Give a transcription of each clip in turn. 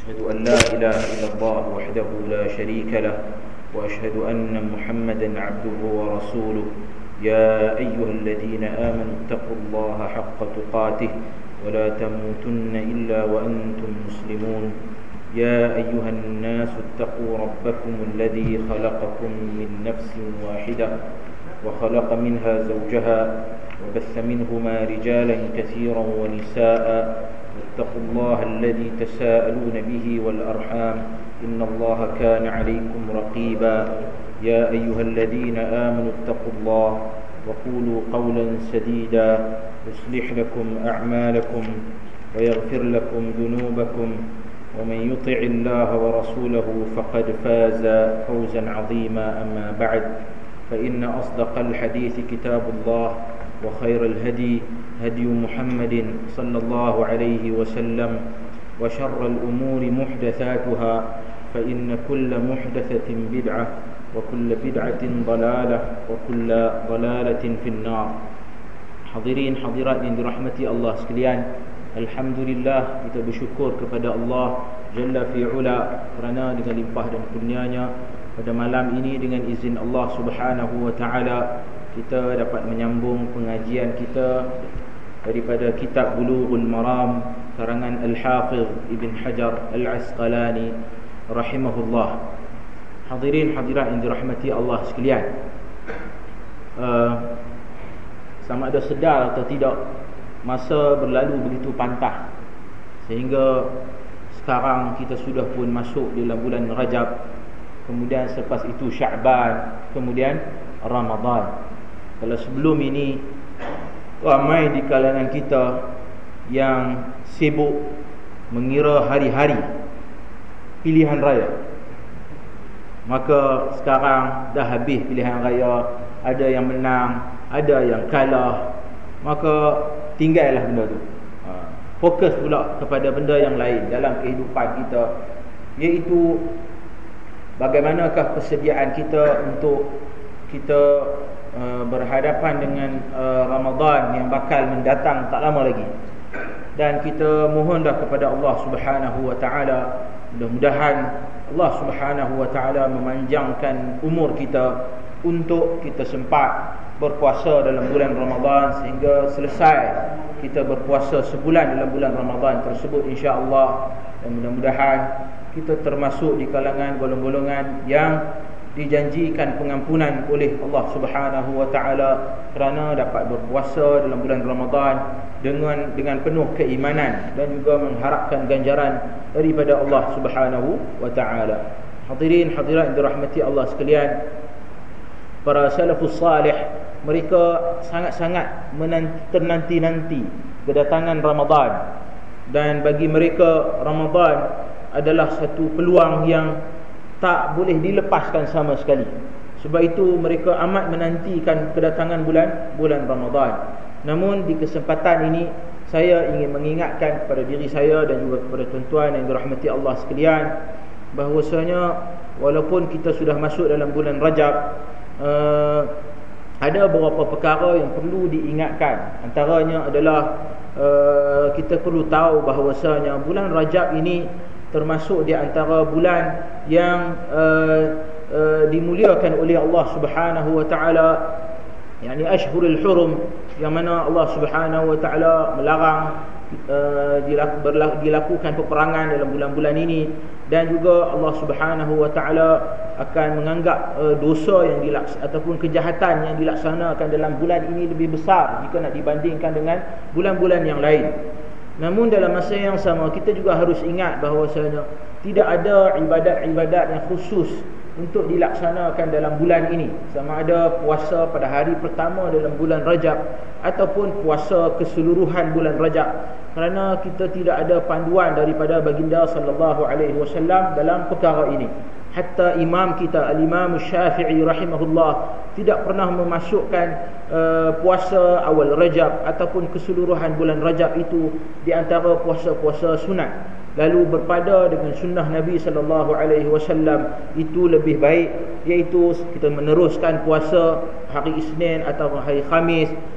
أشهد أن لا إله إلا الله وحده لا شريك له وأشهد أن محمدا عبده ورسوله يا أيها الذين آمنوا اتقوا الله حق تقاته ولا تموتن إلا وأنتم مسلمون يا أيها الناس اتقوا ربكم الذي خلقكم من نفس واحدة وخلق منها زوجها وبث منهما رجالا كثيرا ونساء واتقوا الله الذي تساءلون به والأرحام إن الله كان عليكم رقيبا يا أيها الذين آمنوا اتقوا الله وقولوا قولا سديدا يصلح لكم أعمالكم ويغفر لكم ذنوبكم ومن يطع الله ورسوله فقد فاز فوزا عظيما أما بعد فإن أصدق الحديث كتاب الله وخير الهدي هدي محمد صلى الله عليه وسلم وشر الأمور محدثاتها فإن كل محدثة بدعة وكل بدعة ضلالة وكل ضلالة في النار. Hadirin hadirat yang dirahmati Allah sekalian, alhamdulillah kita bersyukur kepada Allah Jalla fi'ula kerana dengan limpah dan kurnianya pada malam ini dengan izin Allah Subhanahu wa taala kita dapat menyambung pengajian kita daripada kitab Bulughul Maram karangan Al-Hafiz Ibn Hajar Al-Asqalani rahimahullah. Hadirin hadirat yang dirahmati Allah sekalian, sama ada sedar atau tidak, masa berlalu begitu pantah sehingga sekarang kita sudah pun masuk dalam bulan Rajab, kemudian selepas itu Sya'ban, kemudian Ramadan. Kalau sebelum ini ramai di kalangan kita yang sibuk mengira hari-hari pilihan raya, maka sekarang dah habis pilihan raya, ada yang menang, ada yang kalah, maka tinggallah benda tu. Fokus pula kepada benda yang lain dalam kehidupan kita, iaitu bagaimanakah persediaan kita untuk kita berhadapan dengan Ramadan yang bakal mendatang tak lama lagi. Dan kita mohonlah kepada Allah Subhanahu wa taala, mudah-mudahan Allah Subhanahu wa taala memanjangkan umur kita untuk kita sempat berpuasa dalam bulan Ramadan sehingga selesai kita berpuasa sebulan dalam bulan Ramadan tersebut, insya-Allah. Dan mudah-mudahan kita termasuk di kalangan golongan-golongan yang dijanjikan pengampunan oleh Allah Subhanahu wa taala kerana dapat berpuasa dalam bulan Ramadan dengan penuh keimanan dan juga mengharapkan ganjaran daripada Allah Subhanahu wa taala. Hadirin hadirat yang dirahmati Allah sekalian, para salafus salih mereka sangat-sangat menanti-nanti kedatangan Ramadan, dan bagi mereka Ramadan adalah satu peluang yang tak boleh dilepaskan sama sekali. Sebab itu mereka amat menantikan kedatangan bulan Ramadan. Namun di kesempatan ini saya ingin mengingatkan kepada diri saya dan juga kepada tuan-tuan yang dirahmati Allah sekalian, bahwasanya walaupun kita sudah masuk dalam bulan Rajab, ada beberapa perkara yang perlu diingatkan. Antaranya adalah kita perlu tahu bahwasanya bulan Rajab ini termasuk di antara bulan yang dimuliakan oleh Allah Subhanahu wa taala, yakni Ashhurul Hurum, yang mana Allah Subhanahu wa taala melarang dilakukan peperangan dalam bulan-bulan ini, dan juga Allah Subhanahu wa taala akan menganggap dosa yang ataupun kejahatan yang dilaksanakan dalam bulan ini lebih besar jika nak dibandingkan dengan bulan-bulan yang lain. Namun dalam masa yang sama kita juga harus ingat bahawasanya tidak ada ibadat-ibadat yang khusus untuk dilaksanakan dalam bulan ini, sama ada puasa pada hari pertama dalam bulan Rajab ataupun puasa keseluruhan bulan Rajab, kerana kita tidak ada panduan daripada baginda sallallahu alaihi wasallam dalam perkara ini. Hatta imam kita al-Imam Syafi'i rahimahullah tidak pernah memasukkan puasa awal Rajab ataupun keseluruhan bulan Rajab itu di antara puasa-puasa sunat. Lalu berpada dengan sunnah Nabi sallallahu alaihi wasallam itu lebih baik, iaitu kita meneruskan puasa hari Isnin atau hari Khamis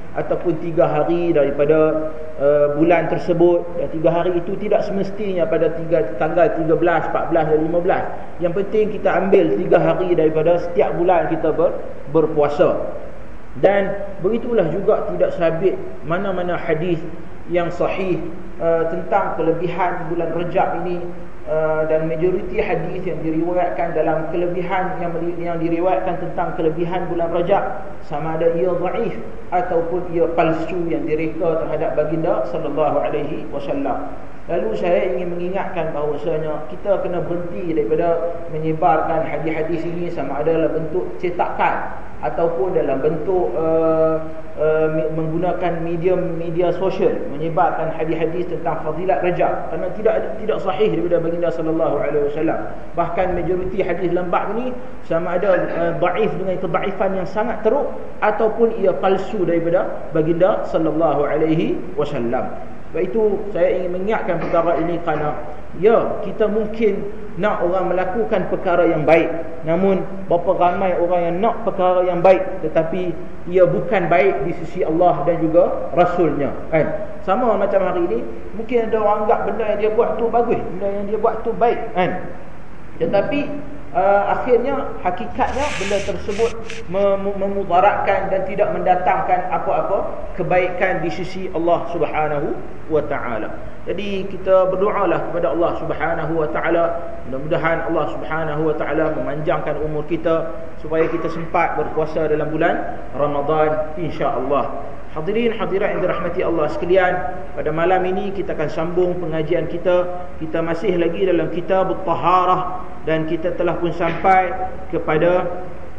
ataupun 3 hari daripada bulan tersebut, dan 3 hari itu tidak semestinya pada tanggal 13, 14 dan 15. Yang penting kita ambil 3 hari daripada setiap bulan kita berpuasa. Dan begitulah juga tidak sabit mana-mana hadis yang sahih tentang kelebihan bulan Rajab ini, dan majoriti hadis yang diriwayatkan dalam kelebihan yang diriwayatkan tentang kelebihan bulan Rajab, sama ada ia dhaif ataupun ia palsu yang direka terhadap baginda sallallahu alaihi wasallam. Lalu saya ingin mengingatkan bahawasanya kita kena berhenti daripada menyebarkan hadis-hadis ini, sama ada dalam bentuk cetakan ataupun dalam bentuk menggunakan media sosial, menyebarkan hadis-hadis tentang fadilat Rajab, kerana tidak sahih daripada baginda sallallahu alaihi wasallam. Bahkan majoriti hadis dalam bab ini sama ada dhaif dengan kedhaifan yang sangat teruk ataupun ia palsu daripada baginda sallallahu alaihi wasallam. Sebab itu saya ingin mengingatkan perkara ini kerana ya, kita mungkin nak orang melakukan perkara yang baik, namun berapa ramai orang yang nak perkara yang baik tetapi ia bukan baik di sisi Allah dan juga Rasulnya, kan? Sama macam hari ini, mungkin ada orang anggap benda yang dia buat tu bagus, benda yang dia buat tu baik, kan? Tetapi akhirnya hakikatnya benda tersebut memudaratkan dan tidak mendatangkan apa-apa kebaikan di sisi Allah Subhanahu wa taala. Jadi kita berdoalah kepada Allah Subhanahu wa taala, mudah-mudahan Allah Subhanahu wa taala memanjangkan umur kita supaya kita sempat berpuasa dalam bulan Ramadan, insya-Allah. Hadirin hadirat yang dirahmati Allah sekalian, pada malam ini kita akan sambung pengajian kita. Kita masih lagi dalam kitab At-Taharah, dan kita telah pun sampai kepada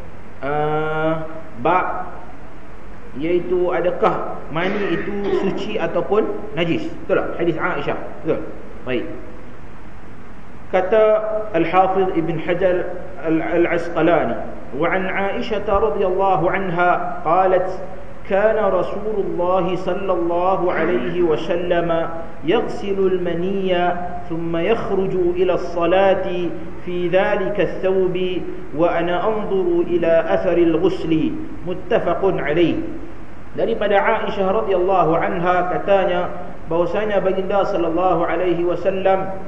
bab, iaitu adakah mani itu suci ataupun najis. Betul tak? Hadis Aisyah. Betul. Baik. Kata Al-Hafiz Ibn Hajar Al-Asqalani, wa an Aisyah radhiyallahu anha qalat كان رسول الله صلى الله عليه وسلم يغسل المني ثم يخرج إلى الصلاة في ذلك الثوب وأنا أنظر إلى أثر الغسل متفق عليه. Daripada Aisyah radhiyallahu anha katanya bahwasanya baginda sallallahu alaihi wasallam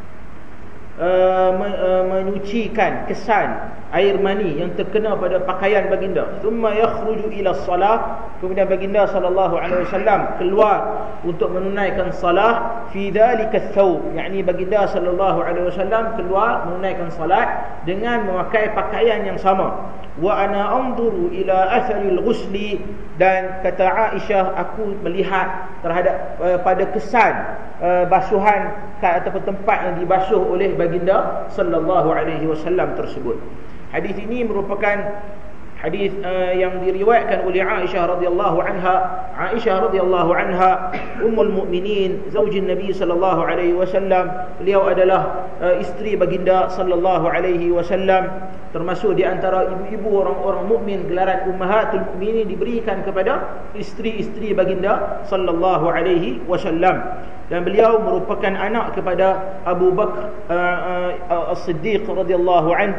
menyucikan kesan air mani yang terkena pada pakaian baginda. Thumma yakhruju ila salah, kemudian baginda sallallahu alaihi wasallam keluar untuk menunaikan salah fi dhalika thawb, yakni baginda sallallahu alaihi wasallam keluar menunaikan salat dengan memakai pakaian yang sama. Wa ana anzuru ila atharil ghusli, dan kata Aisyah, aku melihat terhadap pada kesan basuhan ataupun tempat yang dibasuh oleh baginda sallallahu alaihi wasallam tersebut. Hadis ini merupakan hadis yang diriwayatkan oleh Aisyah radhiyallahu anha. Aisyah radhiyallahu anha ummul mukminin, zaujin Nabi sallallahu alaihi wasallam. Beliau adalah isteri baginda sallallahu alaihi wasallam, termasuk di antara ibu-ibu orang-orang mukmin. Gelaran ummahatul mukminin diberikan kepada isteri-isteri baginda sallallahu alaihi wasallam, dan beliau merupakan anak kepada Abu Bakar As-Siddiq radhiyallahu anhu,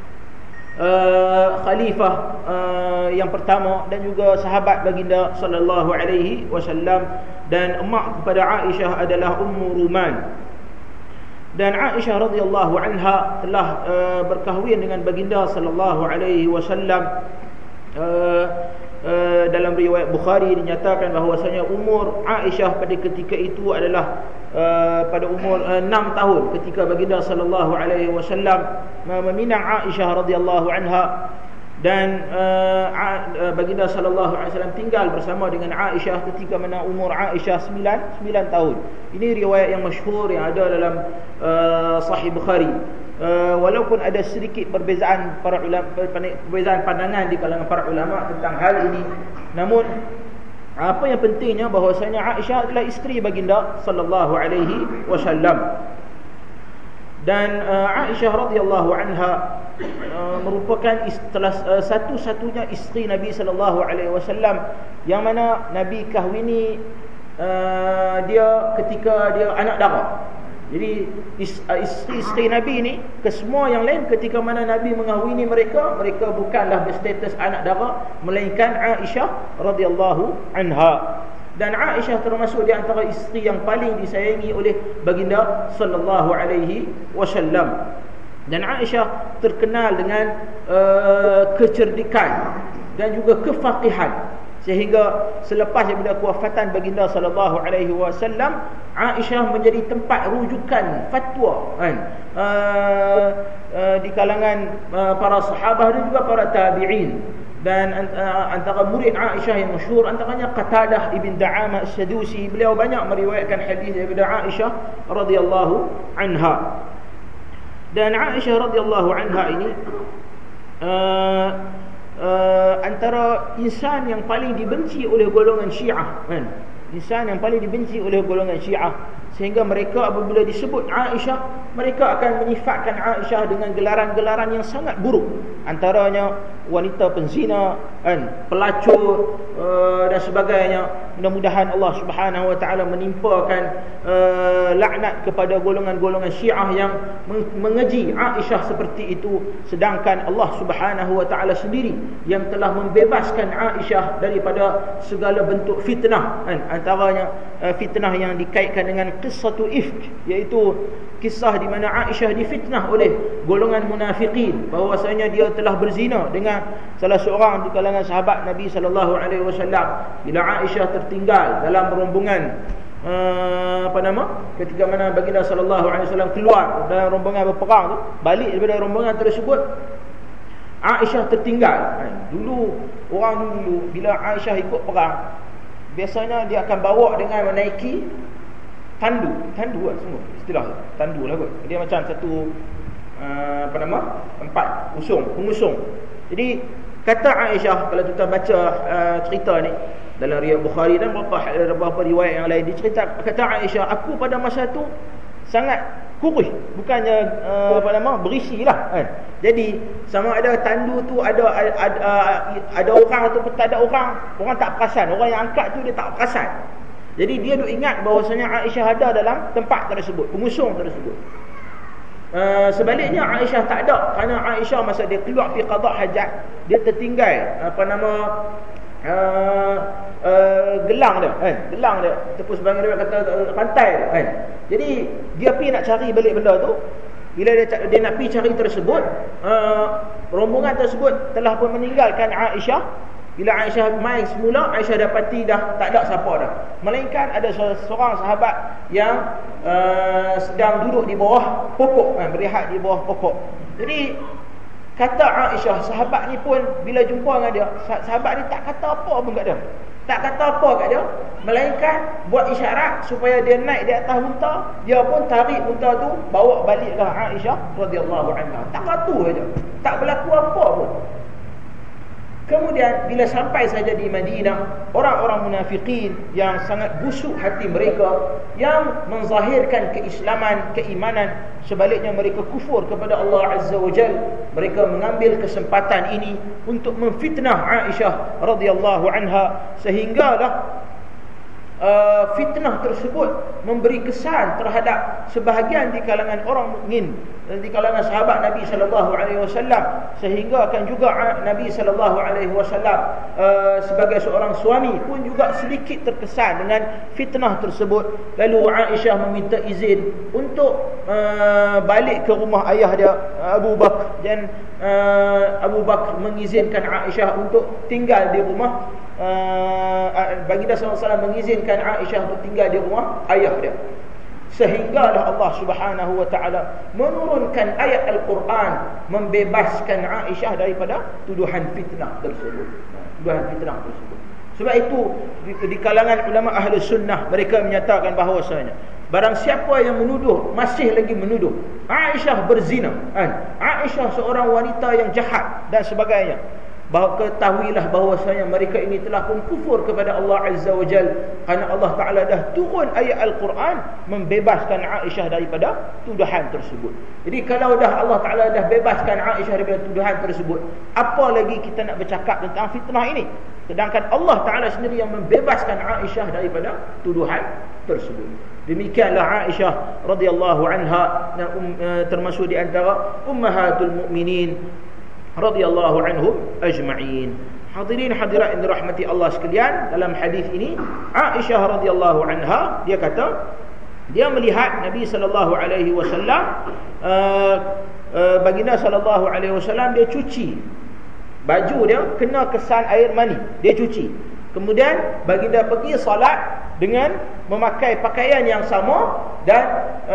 khalifah yang pertama, dan juga sahabat baginda sallallahu alaihi wasallam. Dan emak kepada Aisyah adalah Ummu Ruman. Dan Aisyah radhiyallahu anha telah berkahwin dengan baginda sallallahu alaihi wasallam. Dalam riwayat Bukhari dinyatakan bahawasanya umur Aisyah pada ketika itu adalah pada umur 6 tahun ketika baginda sallallahu alaihi wasallam meminang Aisyah radhiyallahu anha, dan baginda sallallahu alaihi wasallam tinggal bersama dengan Aisyah ketika mana umur Aisyah 9 tahun. Ini riwayat yang masyhur yang ada dalam Sahih Bukhari. Walaupun ada sedikit perbezaan para ulama, perbezaan pandangan di kalangan para ulama tentang hal ini, namun apa yang pentingnya bahwasanya Aisyah adalah isteri baginda sallallahu alaihi wasallam. Dan Aisyah radhiyallahu anha merupakan satu-satunya isteri Nabi sallallahu alaihi wasallam yang mana Nabi kahwini dia ketika dia anak dara. Jadi isteri Nabi ni, kesemua yang lain ketika mana Nabi mengahwini mereka, mereka bukanlah berstatus anak dara, melainkan Aisyah radhiyallahu anha. Dan Aisyah termasuk di antara isteri yang paling disayangi oleh baginda sallallahu alaihi wasallam. Dan Aisyah terkenal dengan kecerdikan dan juga kefaqihan, sehingga selepas daripada kewafatan baginda sallallahu alaihi wasallam, Aisyah menjadi tempat rujukan fatwa kan, di kalangan para sahabat dan juga para tabi'in. Dan antara murid Aisyah yang masyhur antaranya Qatadah ibn Da'amah As-Sadusi. Beliau banyak meriwayatkan hadis daripada Aisyah radhiyallahu anha. Dan Aisyah radhiyallahu anha ini antara insan yang paling dibenci oleh golongan Syiah kan? Insan yang paling dibenci oleh golongan Syiah, sehingga mereka apabila disebut Aisyah, mereka akan menyifatkan Aisyah dengan gelaran-gelaran yang sangat buruk. Antaranya wanita penzina kan, pelacur dan sebagainya. Mudah-mudahan Allah Subhanahu wa taala menimpakan laknat kepada golongan-golongan Syiah yang mengeji Aisyah seperti itu, sedangkan Allah Subhanahu wa taala sendiri yang telah membebaskan Aisyah daripada segala bentuk fitnah kan. Antaranya fitnah yang dikaitkan dengan qissatu ifk, iaitu kisah di mana Aisyah difitnah oleh golongan munafikin bahawasanya dia telah berzina dengan salah seorang di kalangan sahabat Nabi sallallahu alaihi wasallam. Bila Aisyah tertinggal dalam rombongan ketika mana baginda sallallahu alaihi wasallam keluar dalam rombongan berperang tu, balik daripada rombongan tersebut, Aisyah tertinggal. Dulu orang dulu bila Aisyah ikut perang, biasanya dia akan bawa dengan menaiki tandu lah semua istilah tandu lah kot. Dia macam satu tempat pengusung. Jadi kata Aisyah, kalau kita baca cerita ni dalam riwayat Bukhari dan beberapa riwayat yang lain, dicerita kata Aisyah, aku pada masa tu sangat kurus, bukannya berisi lah kan. Jadi sama ada tandu tu ada orang atau tak ada orang tak perasan, orang yang angkat tu dia tak perasan. Jadi dia duk ingat bahawasanya Aisyah ada dalam tempat tersebut, pengusung tersebut. Sebaliknya Aisyah tak ada, kerana Aisyah masa dia keluar pergi qada hajat, dia tertinggal gelang dia kan, gelang dia ataupun sebagian dia kata rantai dia kan. Jadi dia pergi nak cari balik benda tu. Bila dia nak pergi cari tersebut, rombongan tersebut telah pun meninggalkan Aisyah. Bila Aisyah main semula, Aisyah dapati dah tak ada siapa dah, melainkan ada seorang sahabat yang sedang duduk di bawah pokok kan, berehat di bawah pokok. Jadi kata Aisyah, sahabat ni pun bila jumpa dengan dia, sahabat ni tak kata apa pun kat dia. Tak kata apa kat dia, melainkan buat isyarat supaya dia naik di atas unta. Dia pun tarik unta tu, bawa baliklah Aisyah radhiyallahu anha. Tak katu saja, tak berlaku apa pun. Kemudian bila sampai saja di Madinah, orang-orang munafikin yang sangat busuk hati mereka, yang menzahirkan keislaman, keimanan, sebaliknya mereka kufur kepada Allah Azza wa Jalla, mereka mengambil kesempatan ini untuk memfitnah Aisyah radhiyallahu anha, sehinggalah fitnah tersebut memberi kesan terhadap sebahagian di kalangan orang mukmin, di kalangan sahabat Nabi sallallahu alaihi wasallam, sehingga akan juga Nabi sallallahu alaihi wasallam sebagai seorang suami pun juga sedikit terkesan dengan fitnah tersebut. Lalu Aisyah meminta izin untuk balik ke rumah ayah dia Abu Bakar, dan Abu Bakar mengizinkan Aisyah untuk tinggal di rumah. Baginda SAW mengizinkan Aisyah untuk tinggal di rumah ayah dia, sehinggalah Allah Subhanahu wa taala menurunkan ayat Al-Quran membebaskan Aisyah daripada tuduhan fitnah tersebut. Sebab itu di kalangan ulama ahli sunnah, mereka menyatakan bahawasanya barang siapa yang menuduh, masih lagi menuduh Aisyah berzina, Aisyah seorang wanita yang jahat dan sebagainya, bahawa ketahuilah bahawasanya mereka ini telah pun kufur kepada Allah Azza wa Jal, kerana Allah Ta'ala dah turun ayat Al-Quran membebaskan Aisyah daripada tuduhan tersebut. Jadi kalau dah Allah Ta'ala dah bebaskan Aisyah daripada tuduhan tersebut, apa lagi kita nak bercakap tentang fitnah ini? Sedangkan Allah Ta'ala sendiri yang membebaskan Aisyah daripada tuduhan tersebut. Demikianlah Aisyah radhiyallahu anha, termasuk di antara ummahatul mukminin radhiyallahu anhum ajma'in. Hadirin hadirat yang dirahmati Allah sekalian, dalam hadis ini Aisyah radhiyallahu anha, dia kata dia melihat Nabi sallallahu alaihi wasallam, baginda sallallahu alaihi wasallam dia cuci baju dia, kena kesan air mani, dia cuci. Kemudian baginda pergi solat dengan memakai pakaian yang sama, dan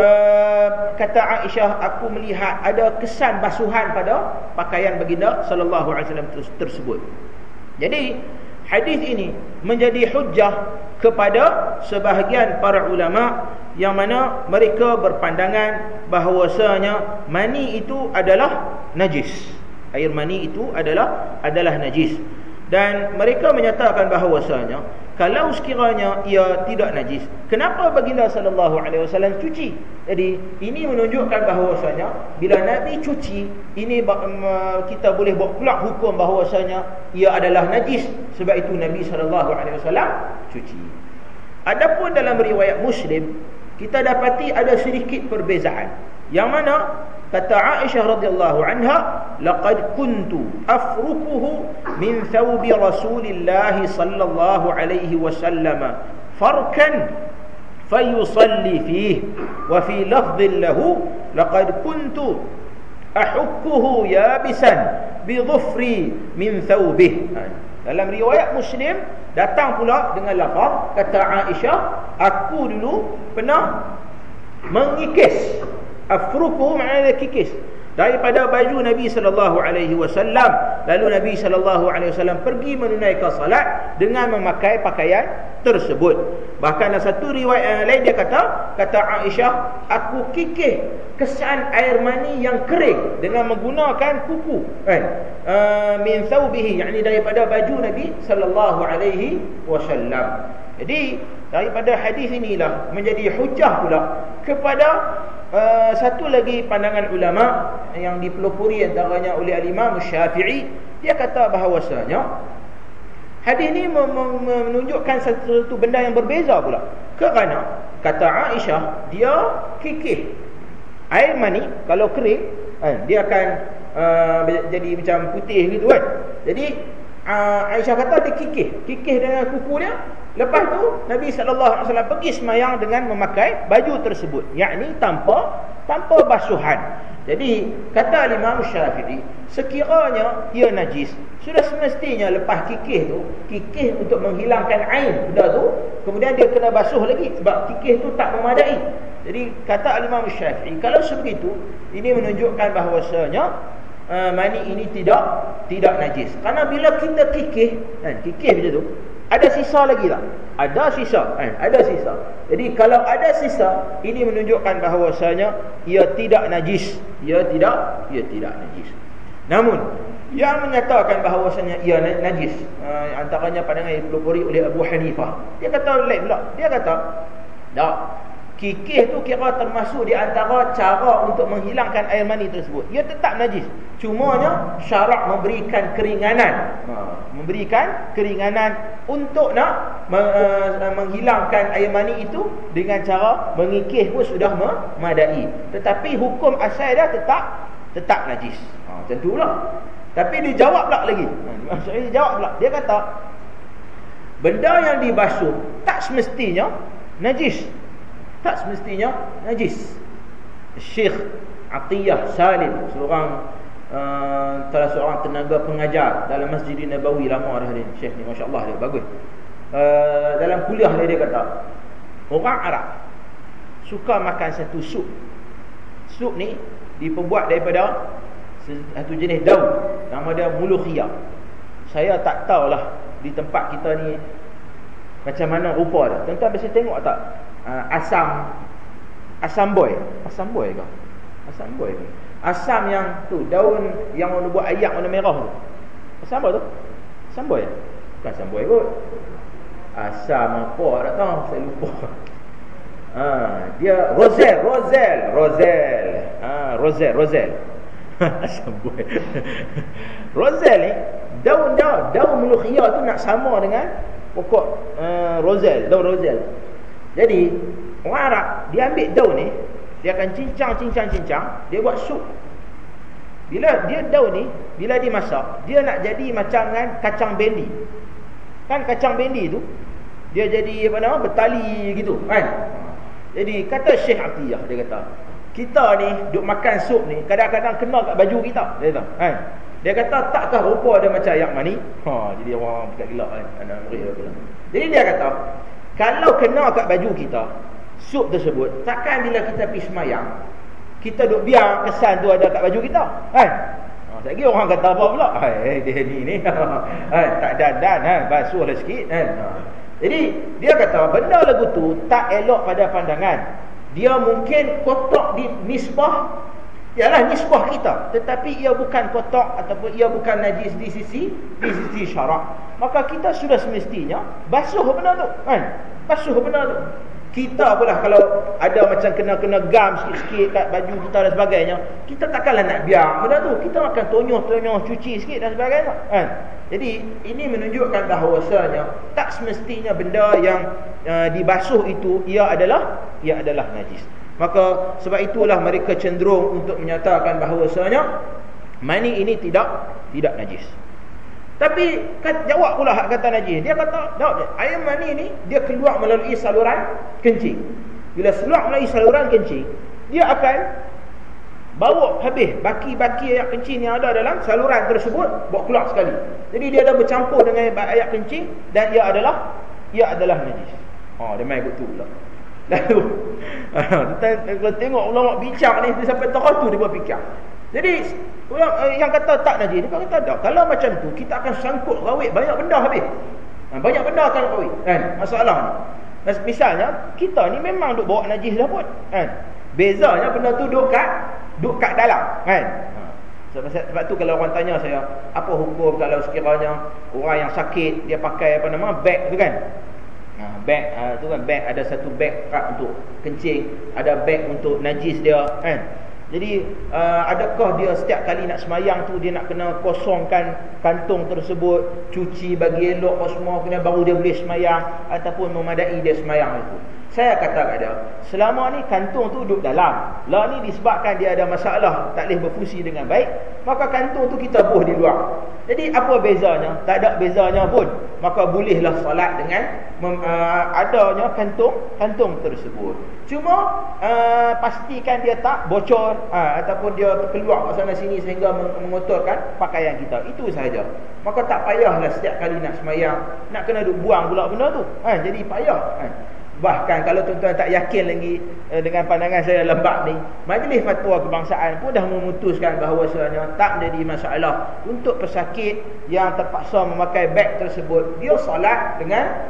kata Aisyah, aku melihat ada kesan basuhan pada pakaian baginda sallallahu alaihi wasallam tersebut. Jadi hadis ini menjadi hujjah kepada sebahagian para ulama yang mana mereka berpandangan bahawasanya mani itu adalah najis. Air mani itu adalah najis. Dan mereka menyatakan bahawasanya kalau sekiranya ia tidak najis, kenapa baginda sallallahu alaihi wasallam cuci? Jadi ini menunjukkan bahawasanya bila Nabi cuci, ini kita boleh buat pula hukum bahawasanya ia adalah najis, sebab itu Nabi sallallahu alaihi wasallam cuci. Adapun dalam riwayat Muslim, kita dapati ada sedikit perbezaan, yang mana kata Aisyah radhiyallahu anha, laqad kuntu afrukuhu min thawbi Rasulillah sallallahu alaihi wasallam farkan fayusalli fihi, wa fi lafdhin lahu laqad kuntu ahukkuhu yabisan bi dhufri min thawbih. Dalam riwayat Muslim datang pula dengan lafaz, kata Aisyah, aku dulu pernah mengikis. Afruku maknanya kikis daripada baju Nabi sallallahu alaihi wasallam. Lalu Nabi sallallahu alaihi wasallam pergi menunaikan salat dengan memakai pakaian tersebut. Bahkan dalam satu riwayat yang lain dia kata Aisyah, aku kikis kesan air mani yang kering dengan menggunakan kuku min thawbihi, yakni daripada baju Nabi sallallahu alaihi wasallam. Jadi daripada hadis inilah menjadi hujah pula kepada satu lagi pandangan ulama yang dipelopori antaranya oleh Al-Imam Syafi'i. Dia kata bahawasanya hadis ini menunjukkan satu benda yang berbeza pula. Kerana kata Aisyah, dia kikis air mani kalau kering, dia akan jadi macam putih gitu kan. Jadi Aisyah kata dia kikis dengan kuku dia. Lepas tu Nabi SAW pergi semayang dengan memakai baju tersebut, yakni tanpa basuhan. Jadi kata Imam Syafi'i, sekiranya ia najis, sudah semestinya lepas kikis tu, kikis untuk menghilangkan air benda tu, kemudian dia kena basuh lagi, sebab kikis tu tak memadai. Jadi kata Imam Syafi'i, kalau sebegitu, ini menunjukkan bahawasanya mani ini tidak najis. Karena bila kita kikis macam tu, ada sisa lagi tak? Ada sisa. Jadi kalau ada sisa, ini menunjukkan bahawasanya ia tidak najis. Ia tidak najis. Namun yang menyatakan bahawasanya ia najis, antaranya pandangan yang dipelopori oleh Abu Hanifah. Dia kata lain pula. Dia kata tak, kikis tu kira termasuk di antara cara untuk menghilangkan air mani tersebut. Ia tetap najis, cumanya syarak memberikan keringanan, untuk nak menghilangkan air mani itu dengan cara mengikis pun sudah memadai. Tetapi hukum asal dia tetap najis. Macam tu pula. Tapi dia jawab pula lagi. Maksudnya dia jawab pula. Dia kata benda yang dibasuh tak semestinya najis. Syekh Atiyah Salim, salah seorang tenaga pengajar dalam Masjid Nabawi, lama dah dia, Syekh ni masya-Allah dia bagus. Dalam kuliah dia kata, orang Arab suka makan satu sup. Sup ni diperbuat daripada satu jenis daun, nama dia mulukhiyah. Saya tak tahulah di tempat kita ni macam mana rupa dia. Tuan-tuan biasa tengok tak? Asam boy ke? Asam yang tu, daun yang orang buat ayak warna merah tu. Samboi tu? Samboi? Bukan samboi kot. Asam apa tak tahu, saya lupa. Dia Roselle. Samboi. Roselle ni daun mulukhiyah tu nak sama dengan pokok Roselle, daun Roselle. Jadi orang Arab dia ambil daun ni, dia akan cincang, dia buat sup. Bila dia daun ni, bila dimasak, dia nak jadi macam dengan kacang bendi. Kan kacang bendi tu dia jadi apa nama, bertali gitu kan. Jadi kata Syekh Atiyah, dia kata, kita ni duk makan sup ni kadang-kadang kena kat baju kita, dia kata kan. Dia kata takkah rupa dia macam ayak mani? Jadi orang tak gelak kan, anak murid dia bilang. Jadi dia kata kalau kena kat baju kita sup tersebut, takkan bila kita pergi semayang kita duk biar kesan tu ada kat baju kita kan. Lagi orang kata apa pula, dia ni tak dandan basuh lah sikit kan. Jadi dia kata benda lagu tu tak elok pada pandangan. Dia mungkin kotak di nisbah, ialah nisbah kita, tetapi ia bukan kotak ataupun ia bukan najis di sisi syarak. Maka kita sudah semestinya basuh benda tu kan. Basuh benda tu. Kita pula kalau ada macam kena gam sikit-sikit kat baju kita dan sebagainya, kita takkanlah nak biar benda tu. Kita akan tonyoh cuci sikit dan sebagainya kan. Jadi ini menunjukkan bahawasanya tak semestinya benda yang dibasuh itu ia adalah najis. Maka sebab itulah mereka cenderung untuk menyatakan bahawasanya mani ini tidak najis. Tapi jawab pula hak kata najis. Dia kata air mani ni dia keluar melalui saluran kencing. Bila keluar melalui saluran kencing, dia akan bawa habis baki-baki air kencing yang ada dalam saluran tersebut, bawa keluar sekali. Jadi dia dah bercampur dengan air kencing dan ia adalah najis. Dia main betul pula. Lalu kalau tengok ulama bincang ni sampai tarah tu dia buat fikir. Jadi yang kata tak najis, dia kata tak. Kalau macam tu kita akan sangkut rawit banyak benda habis. Banyak benda akan rawit kan. Masalah ni. Misalnya kita ni memang duk bawa najis dah pun kan. Bezanya benda tu duk kat dalam kan. Sebab tu kalau orang tanya saya, apa hukum kalau sekiranya orang yang sakit dia pakai beg tu kan. Beg tu kan, beg ada satu beg untuk kencing, ada beg untuk najis dia kan. Jadi adakah dia setiap kali nak semayang tu dia nak kena kosongkan kantung tersebut, cuci bagi elok apa semua, kena baru dia boleh semayang ataupun memadai dia semayang itu? Saya kata kat dia, selama ni kantung tu duduk dalam, lah ni disebabkan dia ada masalah tak boleh berfungsi dengan baik, maka kantung tu kita buh di luar. Jadi apa bezanya? Tak ada bezanya pun. Maka bolehlah solat dengan adanya kantung tersebut. Cuma pastikan dia tak bocor ataupun dia keluar ke sana sini sehingga mengotorkan pakaian kita. Itu sahaja. Maka tak payahlah setiap kali nak semayang nak kena duk buang pula benda tu. Jadi payah. Bahkan kalau tuan-tuan tak yakin lagi dengan pandangan saya dalam bab ni, Majlis Fatwa Kebangsaan pun dah memutuskan bahawasanya tak menjadi masalah untuk pesakit yang terpaksa memakai beg tersebut. Dia solat dengan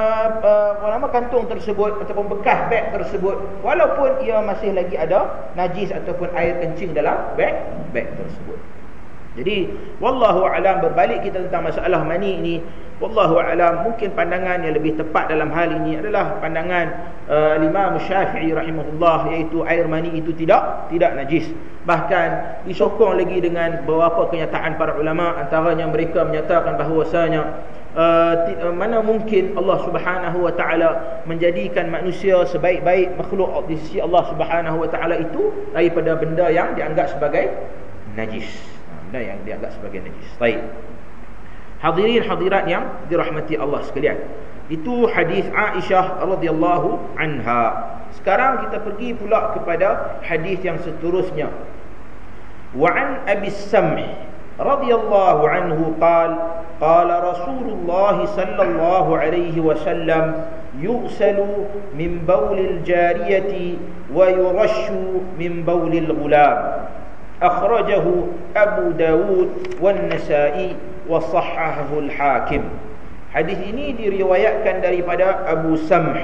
kantung tersebut ataupun bekas beg tersebut, walaupun ia masih lagi ada najis ataupun air kencing dalam beg tersebut. Jadi wallahu alam, berbalik kita tentang masalah mani ini, wallahu alam, mungkin pandangan yang lebih tepat dalam hal ini adalah pandangan Imam Syafi'i rahimahullah, iaitu air mani itu tidak najis. Bahkan disokong lagi dengan beberapa kenyataan para ulama, antaranya mereka menyatakan bahawasanya mana mungkin Allah Subhanahu wa taala menjadikan manusia sebaik-baik makhluk di sisi Allah Subhanahu wa taala itu daripada benda yang dianggap sebagai najis. Benda yang dianggap sebagai najis. Baik. Hadirin hadirat yang dirahmati Allah sekalian, itu hadis Aisyah radhiyallahu anha. Sekarang kita pergi pula kepada hadis yang seterusnya. Wa an Abi Samh radhiyallahu anhu qala Rasulullah sallallahu alaihi wasallam yughsalu min bawlil jariyati wa yurashu min bawlil ghulam. Akhrajahu Abu Dawud wan Nasa'i wa sahhahahu al-Hakim. Hadis ini diriwayatkan daripada Abu Samh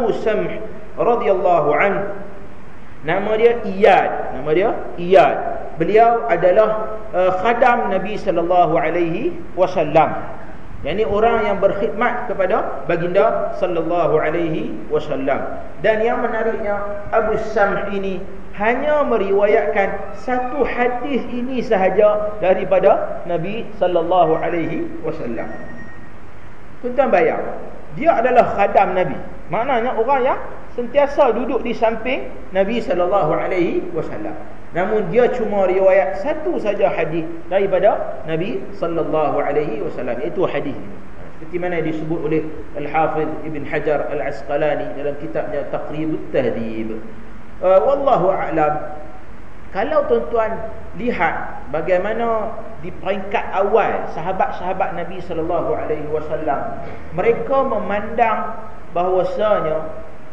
radhiyallahu an. Nama dia Iyad. beliau adalah khadam Nabi sallallahu alaihi wasallam. Yang ini orang yang berkhidmat kepada baginda sallallahu alaihi wasallam. Dan yang menariknya, Abu Samh ini hanya meriwayatkan satu hadis ini sahaja daripada Nabi sallallahu alaihi wasallam. Tuan-tuan bayang, dia adalah khadam Nabi. Maknanya orang yang sentiasa duduk di samping Nabi sallallahu alaihi wasallam. Namun dia cuma riwayat satu saja hadis daripada Nabi sallallahu alaihi wasallam, iaitu hadis ini. Seperti mana disebut oleh Al-Hafiz Ibn Hajar Al-Asqalani dalam kitabnya Taqribut Tahdhib. Wallahu a'lam. Kalau tuan-tuan lihat bagaimana di peringkat awal sahabat-sahabat Nabi sallallahu alaihi wasallam, mereka memandang bahawasanya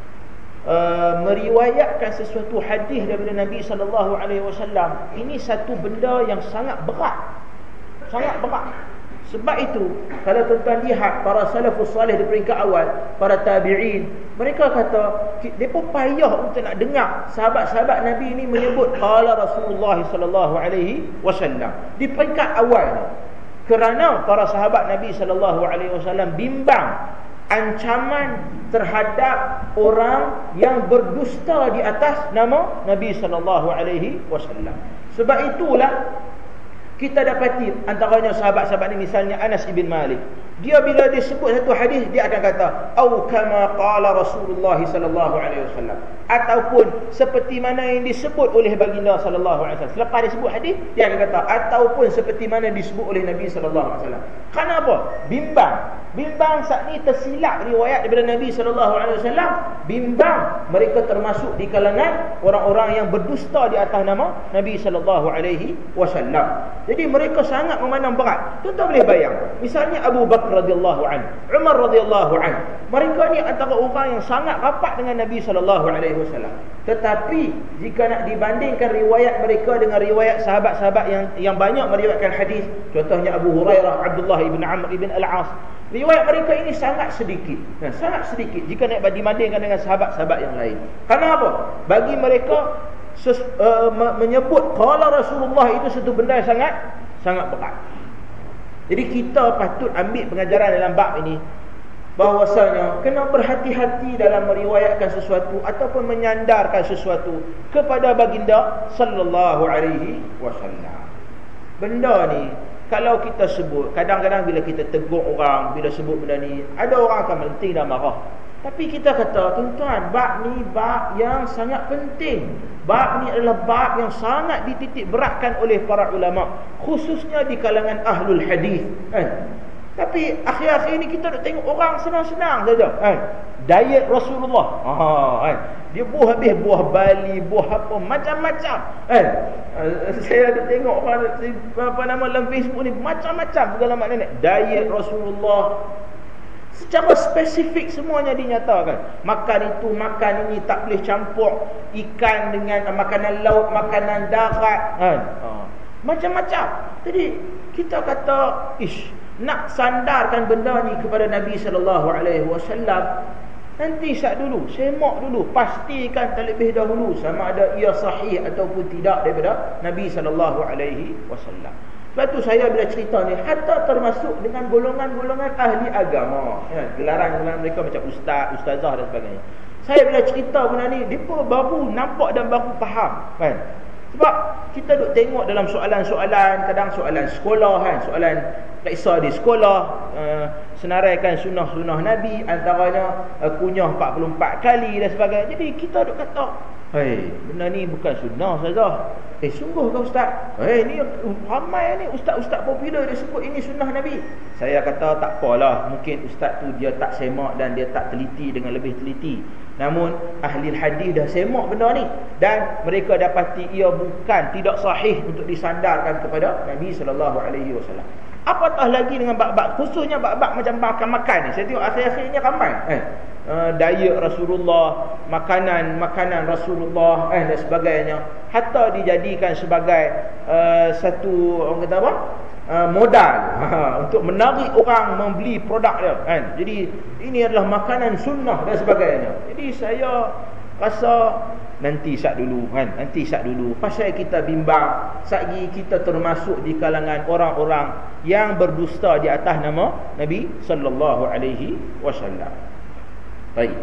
meriwayatkan sesuatu hadis daripada Nabi sallallahu alaihi wasallam ini satu benda yang sangat berat. Sangat berat. Sebab itu kalau tuan-tuan lihat para salafus salih di peringkat awal, para tabi'in, mereka kata depa payah untuk nak dengar sahabat-sahabat Nabi ini menyebut qala Rasulullah sallallahu alaihi wasallam di peringkat awal, kerana para sahabat Nabi sallallahu alaihi wasallam bimbang ancaman terhadap orang yang berdusta di atas nama Nabi sallallahu alaihi wasallam. Sebab itulah kita dapati antaranya sahabat-sahabat ini, misalnya Anas bin Malik. Dia bila disebut satu hadis, dia akan kata au kama qala Rasulullah sallallahu alaihi wasallam, ataupun seperti mana yang disebut oleh baginda sallallahu alaihi wasallam. Selepas dia sebut hadis, dia akan kata ataupun seperti mana disebut oleh Nabi sallallahu alaihi wasallam. Kenapa? Bimbang saat ni tersilap riwayat daripada Nabi sallallahu alaihi wasallam. Bimbang mereka termasuk di kalangan orang-orang yang berdusta di atas nama Nabi sallallahu alaihi wasallam. Jadi mereka sangat memandang berat. Tuan-tuan boleh bayang, misalnya Abu Bakar radhiyallahu anhu, Umar radhiyallahu anhu, mereka ni antara orang yang sangat rapat dengan Nabi sallallahu alaihi wasallam. Tetapi jika nak dibandingkan riwayat mereka dengan riwayat sahabat-sahabat yang banyak meriwayatkan hadis, contohnya Abu Hurairah, Abdullah ibn Amr ibn Al-As, riwayat mereka ini sangat sedikit. Sangat sedikit jika nak dibandingkan dengan sahabat-sahabat yang lain. Kenapa? Bagi mereka menyebut qala Rasulullah itu satu benda yang sangat berat. Jadi kita patut ambil pengajaran dalam bab ini, bahawasanya kena berhati-hati dalam meriwayatkan sesuatu ataupun menyandarkan sesuatu kepada baginda sallallahu alaihi wasallam. Benda ni kalau kita sebut, kadang-kadang bila kita tegur orang, bila sebut benda ni, ada orang akan melenting dan marah. Tapi kita kata, tuan-tuan, bab ni bab yang sangat penting. Bab ni adalah bab yang sangat dititik beratkan oleh para ulama, khususnya di kalangan ahlul hadis. Tapi akhir-akhir ni kita nak tengok orang senang-senang saja. Diet Rasulullah. Dia buah habis, buah bali, buah apa, macam-macam. Saya ada tengok dalam Facebook ni, macam-macam segala makna. Diet Rasulullah. Secara spesifik semuanya dinyatakan. Makan itu, makan ini, tak boleh campur ikan dengan makanan laut, makanan darat. Macam-macam. Jadi kita kata, nak sandarkan benda ni kepada Nabi sallallahu alaihi wasallam, nanti sat dulu, semak dulu, pastikan terlebih dahulu sama ada ia sahih ataupun tidak daripada Nabi sallallahu alaihi wasallam. Sebab tu saya bila cerita ni, hatta termasuk dengan golongan-golongan ahli agama, gelaran-gelaran mereka macam ustaz, ustazah dan sebagainya. Saya bila cerita benda ni, mereka baru nampak dan baru faham, kan? Sebab kita duk tengok dalam soalan-soalan, kadang soalan sekolah, kan, soalan periksa di sekolah, senaraikan sunnah-sunnah Nabi, antaranya kunyah 44 kali dan sebagainya. Jadi kita duk kata, benda ni bukan sunnah saja. Sungguh ke ustaz? Ni ramai ni ustaz-ustaz popular dia sebut ini sunnah Nabi. Saya kata tak apalah, mungkin ustaz tu dia tak semak dan dia tak teliti dengan lebih teliti. Namun ahli hadis dah semak benda ni dan mereka dapati ia bukan, tidak sahih untuk disandarkan kepada Nabi sallallahu alaihi wasallam. Apatah lagi dengan bab-bab, khususnya bab-bab macam makan-makan ni. Saya tengok akhir-akhir ini ramai diet Rasulullah, makanan Rasulullah dan sebagainya, hatta dijadikan sebagai satu, orang kata apa, modal untuk menarik orang membeli produk dia, kan. Jadi ini adalah makanan sunnah dan sebagainya. Jadi saya rasa nanti sat dulu kan, nanti sat dulu. Pasal kita bimbang, satgi kita termasuk di kalangan orang-orang yang berdusta di atas nama Nabi sallallahu alaihi wasallam. Baik.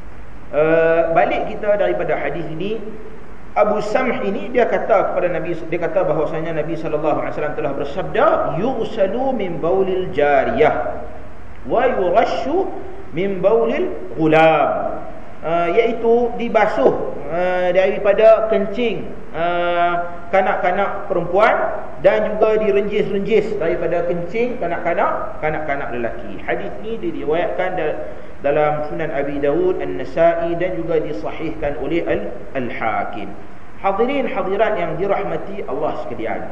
Balik kita daripada hadis ini, Abu Samh ini dia kata kepada Nabi, dia kata bahawasanya Nabi sallallahu alaihi wasallam telah bersabda, yughsalu min baulil jariyah wa yurashu min baulil ghulam, iaitu dibasuh daripada kencing kanak-kanak perempuan dan juga direnjis-renjis daripada kencing kanak-kanak lelaki. Hadis ini diriwayatkan dalam Sunan Abi Dawud, An-Nasa'i dan juga disahihkan oleh Al-Hakim. Hadirin hadirat yang dirahmati Allah sekalian,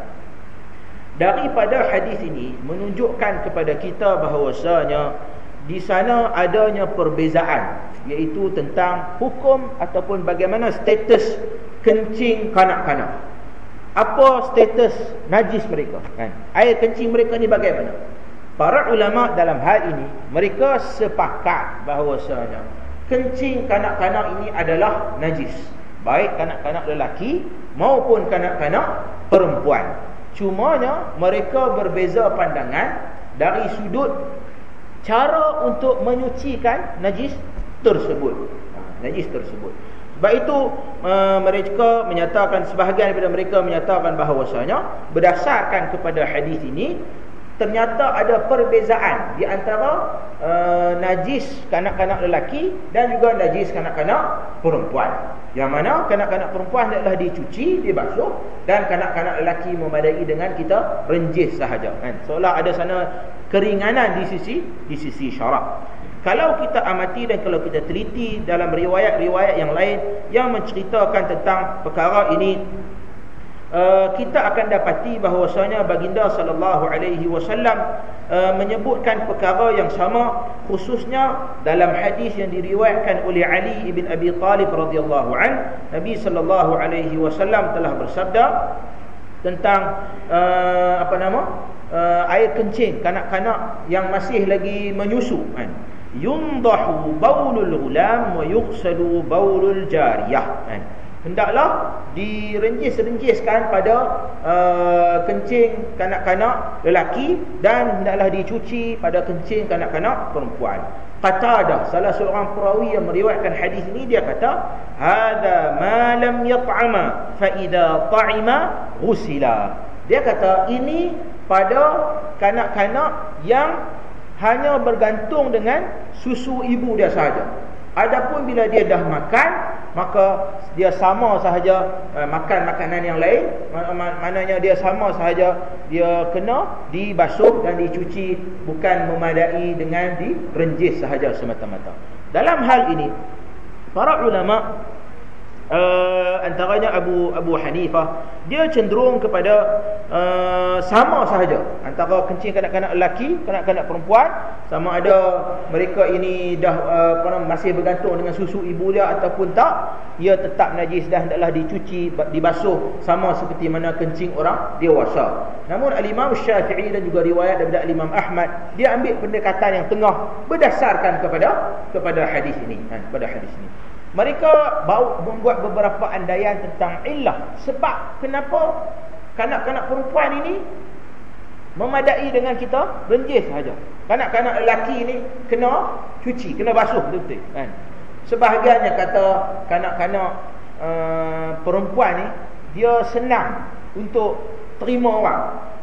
daripada hadis ini menunjukkan kepada kita bahawasanya di sana adanya perbezaan, iaitu tentang hukum ataupun bagaimana status kencing kanak-kanak. Apa status najis mereka kan? Air kencing mereka ni bagaimana? Para ulama dalam hal ini mereka sepakat bahawasanya kencing kanak-kanak ini adalah najis, baik kanak-kanak lelaki maupun kanak-kanak perempuan. Cumanya mereka berbeza pandangan dari sudut cara untuk menyucikan najis tersebut. Sebab itu mereka menyatakan, sebahagian daripada mereka menyatakan bahawasanya berdasarkan kepada hadis ini ternyata ada perbezaan di antara najis kanak-kanak lelaki dan juga najis kanak-kanak perempuan. Yang mana kanak-kanak perempuan hendaklah dicuci, dibasuh, dan kanak-kanak lelaki memadai dengan kita renjis sahaja kan. Seolah ada sana keringanan di sisi syarak. Kalau kita amati dan kalau kita teliti dalam riwayat-riwayat yang lain yang menceritakan tentang perkara ini, kita akan dapati bahawasanya baginda sallallahu alaihi wasallam menyebutkan perkara yang sama, khususnya dalam hadis yang diriwayatkan oleh Ali ibn Abi Talib radhiyallahu an. Nabi sallallahu alaihi wasallam telah bersabda tentang air kencing kanak-kanak yang masih lagi menyusu kan. Yundahu baulul ghulam wa yughsalu baulul jariyah kan. Hendaklah direnjis-renjiskan pada kencing kanak-kanak lelaki dan hendaklah dicuci pada kencing kanak-kanak perempuan. Qatadah, salah seorang perawi yang meriwayatkan hadis ini, dia kata, "Hadza ma lam yat'ama fa idza ta'ima ghusila." Dia kata ini pada kanak-kanak yang hanya bergantung dengan susu ibu dia sahaja. Adapun bila dia dah makan, maka dia sama sahaja makan makanan yang lain, maknanya dia sama sahaja dia kena dibasuh dan dicuci, bukan memadai dengan direnjis sahaja semata-mata. Dalam hal ini para ulama antaranya Abu Hanifah, dia cenderung kepada sama sahaja antara kencing kanak-kanak lelaki, kanak-kanak perempuan, sama ada mereka ini dah masih bergantung dengan susu ibu dia ataupun tak, ia tetap najis dan hendaklah dicuci, dibasuh sama seperti mana kencing orang dewasa. Namun Al-Imam Syafi'i dan juga riwayat daripada Al-Imam Ahmad, dia ambil pendekatan yang tengah berdasarkan kepada hadis ini pada hadis ini. Mereka membuat beberapa andaian tentang illah, sebab kenapa kanak-kanak perempuan ini memadai dengan kita renjis saja, kanak-kanak lelaki ini kena cuci, kena basuh betul-betul kan. Sebahagiannya kata kanak-kanak perempuan ni dia senang untuk terima orang.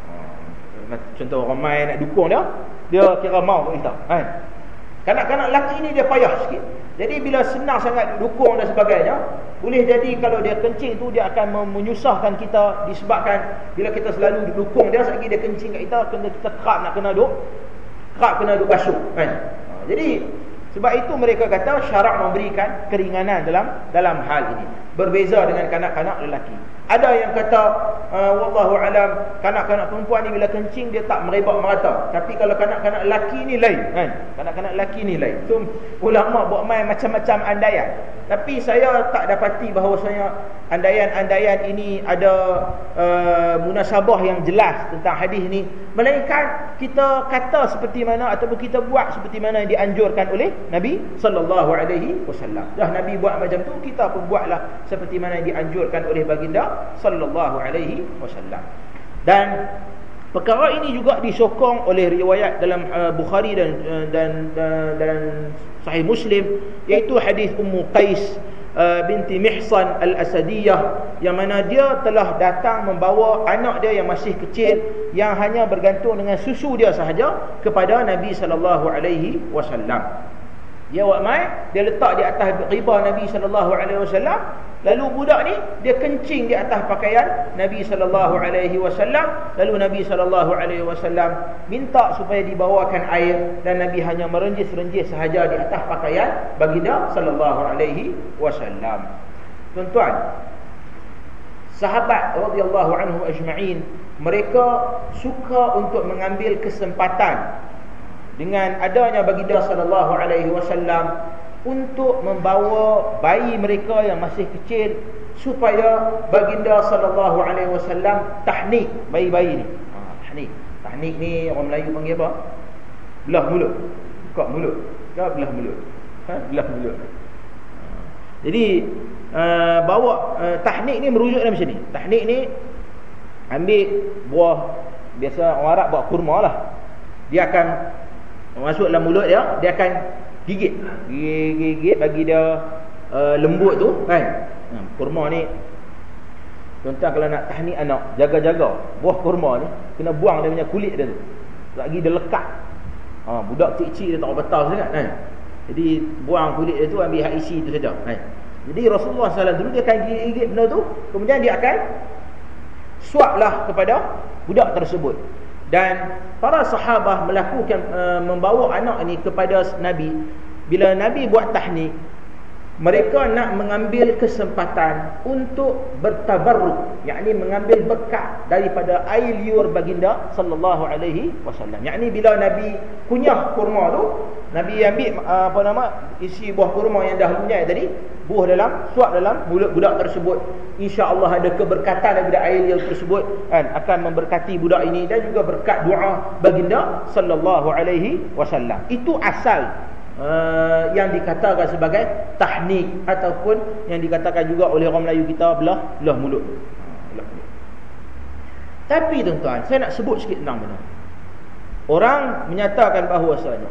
Contoh ramai nak dukung dia kira mau kita kan. Kanak-kanak lelaki ni dia payah sikit. Jadi bila senang sangat dukung dan sebagainya, boleh jadi kalau dia kencing tu dia akan menyusahkan kita, disebabkan bila kita selalu dukung dia, sekali dia kencing kat kita kerap nak kena duk basuh kan. Jadi sebab itu mereka kata syarak memberikan keringanan dalam hal ini, berbeza dengan kanak-kanak lelaki. Ada yang kata wallahu alam, kanak-kanak perempuan ni bila kencing dia tak merebak merata. Tapi kalau kanak-kanak lelaki ni lain kan. Kanak-kanak lelaki ni lain. So ulama buat main macam-macam andaian. Tapi saya tak dapati bahawasanya andaian-andaian ini ada munasabah yang jelas tentang hadis ni, melainkan kita kata seperti mana ataupun kita buat seperti mana yang dianjurkan oleh Nabi sallallahu alaihi wasallam. Dah Nabi buat macam tu, kita pun buatlah seperti mana yang dianjurkan oleh baginda sallallahu alaihi wasallam. Dan perkara ini juga disokong oleh riwayat dalam Bukhari dan Sahih Muslim, iaitu hadis Ummu Qais binti Mihsan al-Asadiyah, yang mana dia telah datang membawa anak dia yang masih kecil, yang hanya bergantung dengan susu dia sahaja kepada Nabi sallallahu alaihi wasallam. Dia buat mai, dia letak di atas riba Nabi sallallahu alaihi wasallam, lalu budak ni dia kencing di atas pakaian Nabi sallallahu alaihi wasallam, lalu Nabi sallallahu alaihi wasallam minta supaya dibawakan air, dan Nabi hanya merenjis-renjis sahaja di atas pakaian baginda sallallahu alaihi wasallam. Tuan-tuan, sahabat radhiyallahu anhum ajma'in, mereka suka untuk mengambil kesempatan dengan adanya baginda sallallahu alaihi wasallam untuk membawa bayi mereka yang masih kecil supaya baginda sallallahu alaihi wasallam tahnik bayi-bayi ni. Tahnik ni orang Melayu panggil apa? Belah mulut. Buka mulut. Ke belah mulut? Belah mulut. Jadi bawa tahnik ni merujuk dalam macam ni. Tahnik ni ambil buah, biasa orang Arab buat kurma lah. Dia akan masuk dalam mulut dia, dia akan gigit bagi dia lembut tu kan. Kurma ni, tuan-tuan kalau nak tahnik anak, jaga-jaga buah kurma ni kena buang dia punya kulit dia tu, lagi dia lekat. Budak kecil dia tak betah sangat kan. Jadi buang kulit dia tu, ambil hak isi tu saja kan. Jadi Rasulullah SAW dulu dia akan gigit benda tu, kemudian dia akan suaplah kepada budak tersebut. Dan para sahabah melakukan membawa anak ini kepada Nabi. Bila Nabi buat tahnik, mereka nak mengambil kesempatan untuk bertabarruk, yakni mengambil berkat daripada air liur baginda sallallahu alaihi wasallam. Yakni bila Nabi kunyah kurma tu, Nabi ambil isi buah kurma yang dah lunyai tadi, buah suap dalam mulut budak tersebut. Insya-Allah ada keberkatan daripada air liur tersebut kan, akan memberkati budak ini, dan juga berkat doa baginda sallallahu alaihi wasallam. Itu asal yang dikatakan sebagai tahnik, ataupun yang dikatakan juga oleh orang Melayu kita belah mulut. Tapi tuan-tuan, saya nak sebut sikit tentang benda. Orang menyatakan bahawasanya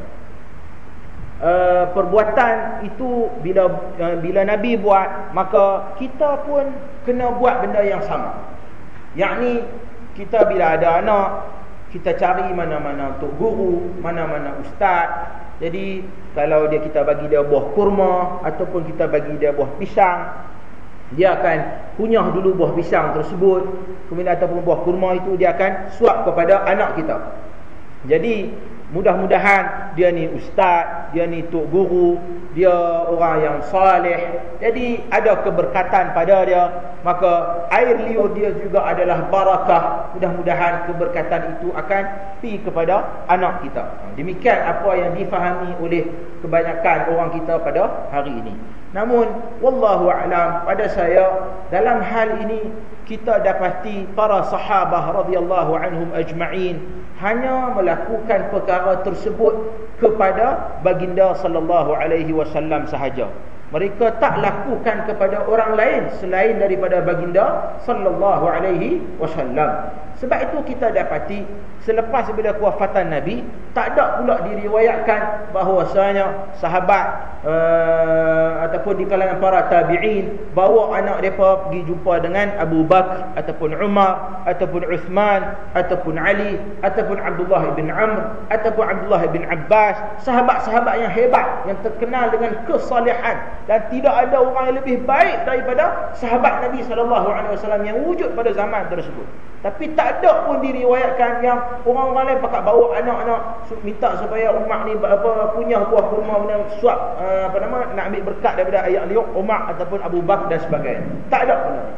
perbuatan itu bila Nabi buat, maka kita pun kena buat benda yang sama. Yakni kita bila ada anak, kita cari mana-mana tok guru, mana-mana ustaz. Jadi kalau kita bagi dia buah kurma ataupun kita bagi dia buah pisang, dia akan kunyah dulu buah pisang tersebut, kemudian ataupun buah kurma itu dia akan suap kepada anak kita. Jadi mudah-mudahan dia ni ustaz, dia ni tok guru, dia orang yang saleh, jadi ada keberkatan pada dia, maka air liur dia juga adalah barakah. Mudah-mudahan keberkatan itu akan pergi kepada anak kita. Demikian apa yang difahami oleh kebanyakan orang kita pada hari ini. Namun wallahu a'lam, pada saya dalam hal ini kita dapati para sahabah radhiyallahu anhum ajma'in hanya melakukan perkara tersebut kepada baginda sallallahu alaihi wasallam sahaja. Mereka tak lakukan kepada orang lain selain daripada baginda sallallahu alaihi wasallam. Sebab itu kita dapati selepas bila kewafatan Nabi, tak ada pula diriwayatkan bahawasanya sahabat ataupun di kalangan para tabi'in bawa anak mereka pergi jumpa dengan Abu Bakar ataupun Umar ataupun Uthman ataupun Ali ataupun Abdullah bin Amr ataupun Abdullah bin Abbas, sahabat-sahabat yang hebat yang terkenal dengan kesalehan, dan tidak ada orang yang lebih baik daripada sahabat Nabi SAW yang wujud pada zaman tersebut. Tapi tak ada pun diriwayatkan yang orang-orang lain pakat bawa anak-anak minta supaya Umar ni kunyah buah kurma, suap nak ambil berkat daripada ayat liuk Umar ataupun Abu Bakar dan sebagainya. Tak ada pun.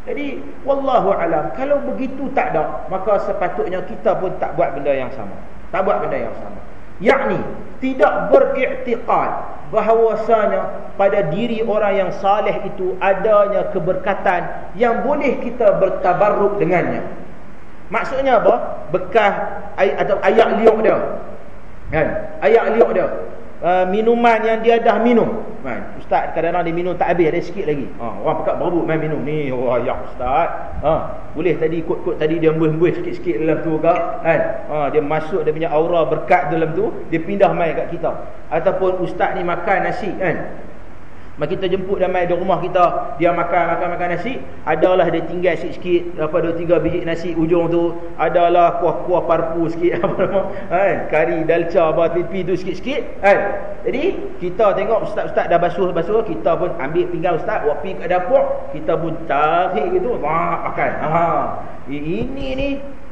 Jadi wallahu alam, kalau begitu tak ada, maka sepatutnya kita pun tak buat benda yang sama. Tak buat benda yang sama. Yakni tidak beriktikad bahawasanya pada diri orang yang saleh itu adanya keberkatan yang boleh kita bertabarruk dengannya. Maksudnya apa? Bekas atau ayak liuk dia. Kan? Ayak liuk dia. Minuman yang dia dah minum. Kan? Ustaz kadang-kadang dia minum tak habis, ada sikit lagi. Orang pekat berebut main minum ni. Oh ya ustaz. Boleh tadi kot-kot tadi dia hembus-hembus sikit-sikit dalam tu kan? Dia masuk dia punya aura berkat dalam tu, dia pindah mai kat kita. Ataupun ustaz ni makan nasi kan? Maka kita jemput dia mai di rumah kita, dia makan nasi, adalah dia tinggal sikit-sikit apa 2-3 biji nasi ujung tu, adalah kuah-kuah parpu sikit apa nama kan, kari dalca apa pipi tu sikit-sikit kan. Jadi kita tengok ustaz-ustaz dah basuh, kita pun ambil pinggan ustaz, buat pergi kat dapur, kita pun tarik gitu, makan. Ini ni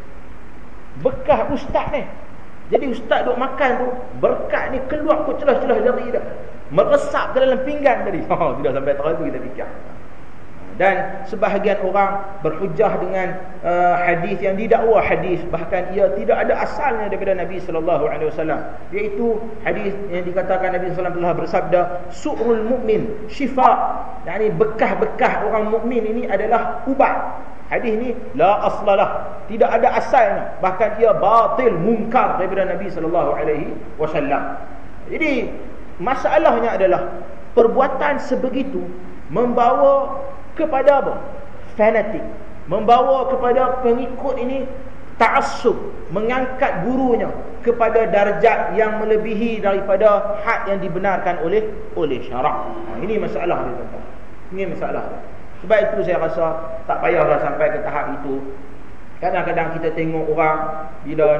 bekas ustaz ni. Jadi ustaz duk makan tu, berkat ni keluar ke celah-celah jari dia, meresap ke dalam pinggan tadi. Sudah sampai tahap tu kita fikir. Dan sebahagian orang berhujah dengan hadis yang didakwa hadis, bahkan ia tidak ada asalnya daripada Nabi sallallahu alaihi wasallam, iaitu hadis yang dikatakan Nabi sallallahu alaihi wasallam telah bersabda, su'rul mukmin syifa, yakni bekas-bekas orang mukmin ini adalah ubat. Hadis ni la aslalah, tidak ada asalnya, bahkan ia batil, mungkar daripada Nabi sallallahu alaihi wasallam. Jadi masalahnya adalah perbuatan sebegitu membawa kepada apa? Fanatik, membawa kepada pengikut ini ta'assub, mengangkat gurunya kepada darjat yang melebihi daripada had yang dibenarkan oleh syarak. Ini masalah dia tuan-tuan. Ini masalah. Sebab itu saya rasa tak payahlah sampai ke tahap itu. Kadang-kadang kita tengok orang bila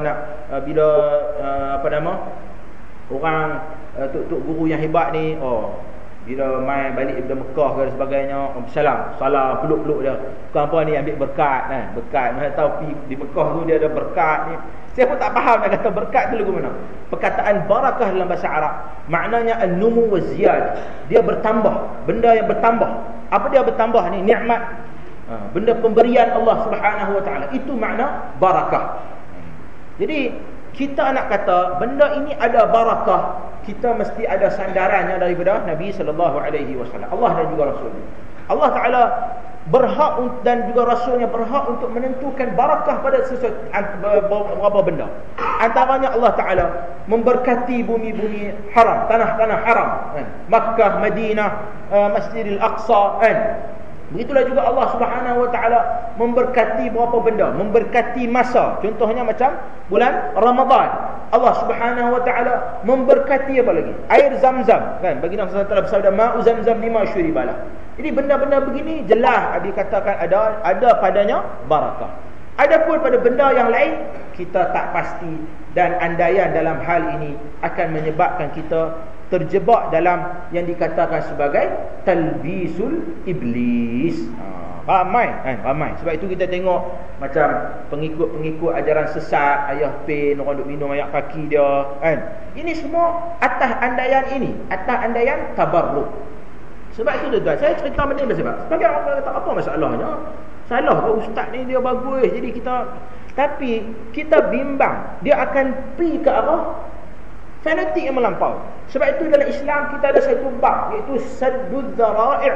orang tok guru yang hebat ni, bila mai balik daripada Mekah ke sebagainya, salam peluk-peluk dia. Bukan apa ni, ambil berkat kan. Berkat, mana tahu di Mekah tu dia ada berkat ni. Saya pun tak faham nak kata berkat tu lagu mana. Perkataan barakah dalam bahasa Arab maknanya an-numu wa ziyad. Dia bertambah, benda yang bertambah. Apa dia bertambah ni? Nikmat. Benda pemberian Allah Subhanahu wa taala. Itu makna barakah. Jadi kita nak kata benda ini ada barakah, kita mesti ada sandarannya daripada Nabi sallallahu alaihi wasallam, Allah dan juga Rasulnya. Allah Taala berhak dan juga Rasulnya berhak untuk menentukan barakah pada sesuatu beberapa benda. Antaranya Allah Taala memberkati bumi-bumi haram, tanah-tanah haram, kan? Makkah, Madinah, Masjidil Aqsa, kan? Begitulah juga Allah Subhanahu wa taala memberkati beberapa benda, memberkati masa. Contohnya macam bulan Ramadan. Allah Subhanahu wa taala memberkati apa lagi? Air Zam-Zam, kan? Bagi Nabi sallallahu alaihi wasallam bersabda ma'u Zam-Zam lima syuribalah. Jadi benda-benda begini jelas dikatakan ada padanya barakah. Adapun pada benda yang lain kita tak pasti, dan andaian dalam hal ini akan menyebabkan kita terjebak dalam yang dikatakan sebagai talbisul iblis. Ramai kan, ramai. Sebab itu kita tengok macam pengikut-pengikut ajaran sesat, ayah pin, orang duk minum ayak kaki dia, kan. Ini semua atas andaian ini, atas andaian tabarruk. Sebab itu tuan-tuan, saya cerita benda ni sebab sebagai orang kata apa masalahnya? Salah ke ustaz ni, dia bagus, jadi kita, tapi kita bimbang dia akan pergi ke arah fanatik yang melampau. Sebab itu dalam Islam kita ada satu bab, iaitu saddud dzara'i',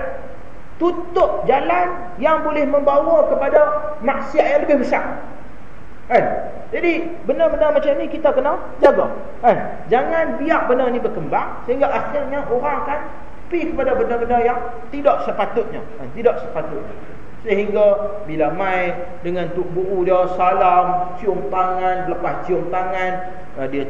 tutup jalan yang boleh membawa kepada maksiat yang lebih besar, kan? Jadi benda-benda macam ni kita kena jaga, kan? Jangan biar benda ni berkembang sehingga akhirnya orang akan pergi kepada benda-benda yang tidak sepatutnya, kan? Tidak sepatutnya. Sehingga bila mai dengan tok guru dia, salam, cium tangan, lepas cium tangan dia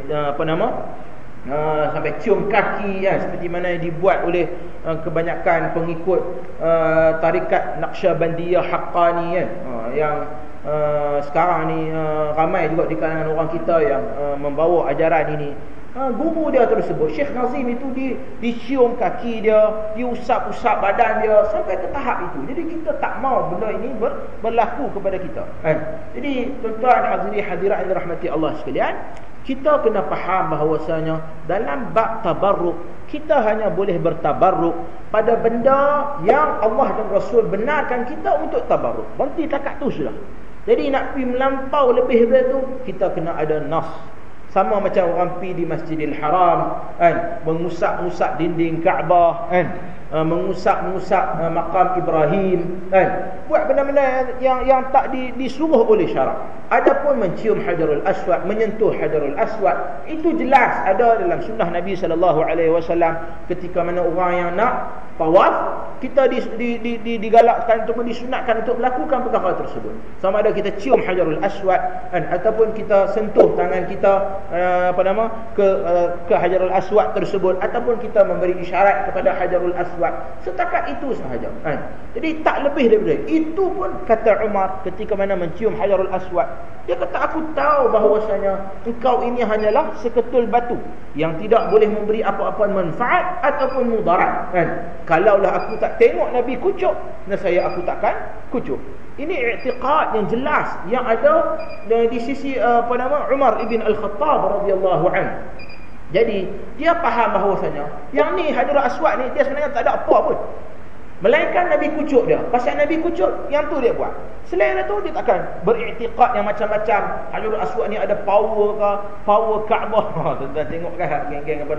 sampai cium kaki, ya, seperti mana yang dibuat oleh kebanyakan pengikut tarikat Naqsyabandiyah Haqqani, kan? Yang sekarang ni ramai juga di kalangan orang kita yang membawa ajaran ini. Guru dia tersebut, Syekh Nazim itu, dicium kaki dia, diusap-usap badan dia sampai ke tahap itu. Jadi kita tak mau benda ini berlaku kepada kita, kan? Jadi tuan-tuan hadirin yang dirahmati Allah sekalian, kita kena faham bahawasanya dalam bab tabarruk kita hanya boleh bertabarruk pada benda yang Allah dan Rasul benarkan kita untuk tabarruk. Berhenti takat tu sudah. Jadi nak pergi melampau lebih daripada tu, kita kena ada nas. Sama macam orang pergi di Masjidil Haram kan, mengusap-usap dinding Kaabah kan, mengusap-usap makam Ibrahim kan, buat benda-benda yang tak disuruh oleh syarak. Adapun mencium Hajarul Aswad, menyentuh Hajarul Aswad, itu jelas ada dalam sunnah Nabi sallallahu alaihi wasallam. Ketika mana orang yang nak tawaf, kita digalakkan ataupun disunatkan untuk melakukan perkara tersebut. Sama ada kita cium Hajarul Aswad kan, ataupun kita sentuh tangan kita ke Hajarul Aswad tersebut, ataupun kita memberi isyarat kepada Hajarul Aswad. Setakat itu sahaja kan. Jadi tak lebih daripada itu pun. Kata Umar ketika mana mencium Hajarul Aswad, dia kata, aku tahu bahawasanya engkau ini hanyalah seketul batu yang tidak boleh memberi apa-apa manfaat ataupun mudarat kan. Kalaulah aku tak tengok Nabi kucuk, nescaya aku takkan kucuk. Ini i'tiqad yang jelas yang ada di sisi Umar ibn Al-Khattab radhiyallahu anhu. Jadi dia faham bahawasanya yang ni Hajarul Aswad ni dia sebenarnya tak ada apa pun, melainkan Nabi kucuk dia. Pasal Nabi kucuk, yang tu dia buat. Selain itu dia takkan beriktikad yang macam-macam. Hajarul Aswad ni ada power ke, power Kaabah. Tuan-tuan tengok kan geng-geng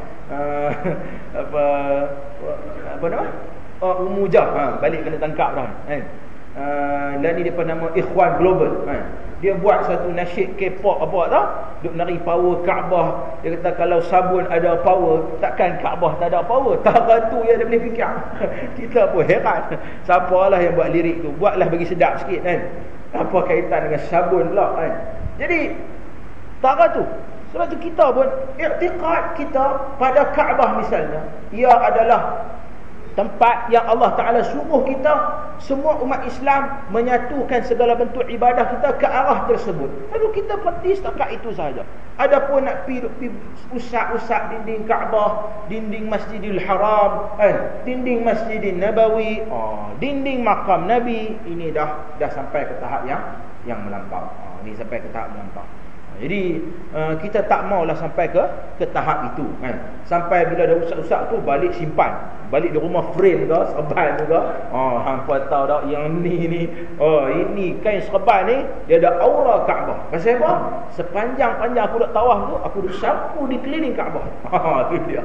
Umujah balik kena tangkap dah kan. Dan ni depa nama Ikhwan Global kan. Dia buat satu nasyid K-pop apa tau, duk nari power Kaabah. Dia kata kalau sabun ada power, takkan Kaabah tak ada power. Tak tu yang dia boleh fikir. Kita pun heran, siapalah yang buat lirik tu, buatlah bagi sedap sikit kan. Apa kaitan dengan sabun pula kan. Jadi tak tu. Sebab tu kita pun i'tiqad kita pada Kaabah misalnya, ia adalah tempat yang Allah Ta'ala suruh kita, semua umat Islam menyatukan segala bentuk ibadah kita ke arah tersebut. Lalu kita berhenti setakat itu sahaja. Adapun nak pergi usap-usap dinding Kaabah, dinding Masjidil Haram, dinding Masjidil Nabawi, dinding makam Nabi, ini dah sampai ke tahap yang melampau. Ini sampai ke tahap melampau. Jadi kita tak maulah sampai ke tahap itu kan. Sampai bila dah usap-usap tu balik simpan, balik di rumah frame ke, serban ke. Hampa tahu tak yang ni ini kain serban ni dia ada aura Kaabah. Pasal apa? Sepanjang-panjang aku dak tawaf tu, aku duk sapu di keliling Kaabah. Tu dia.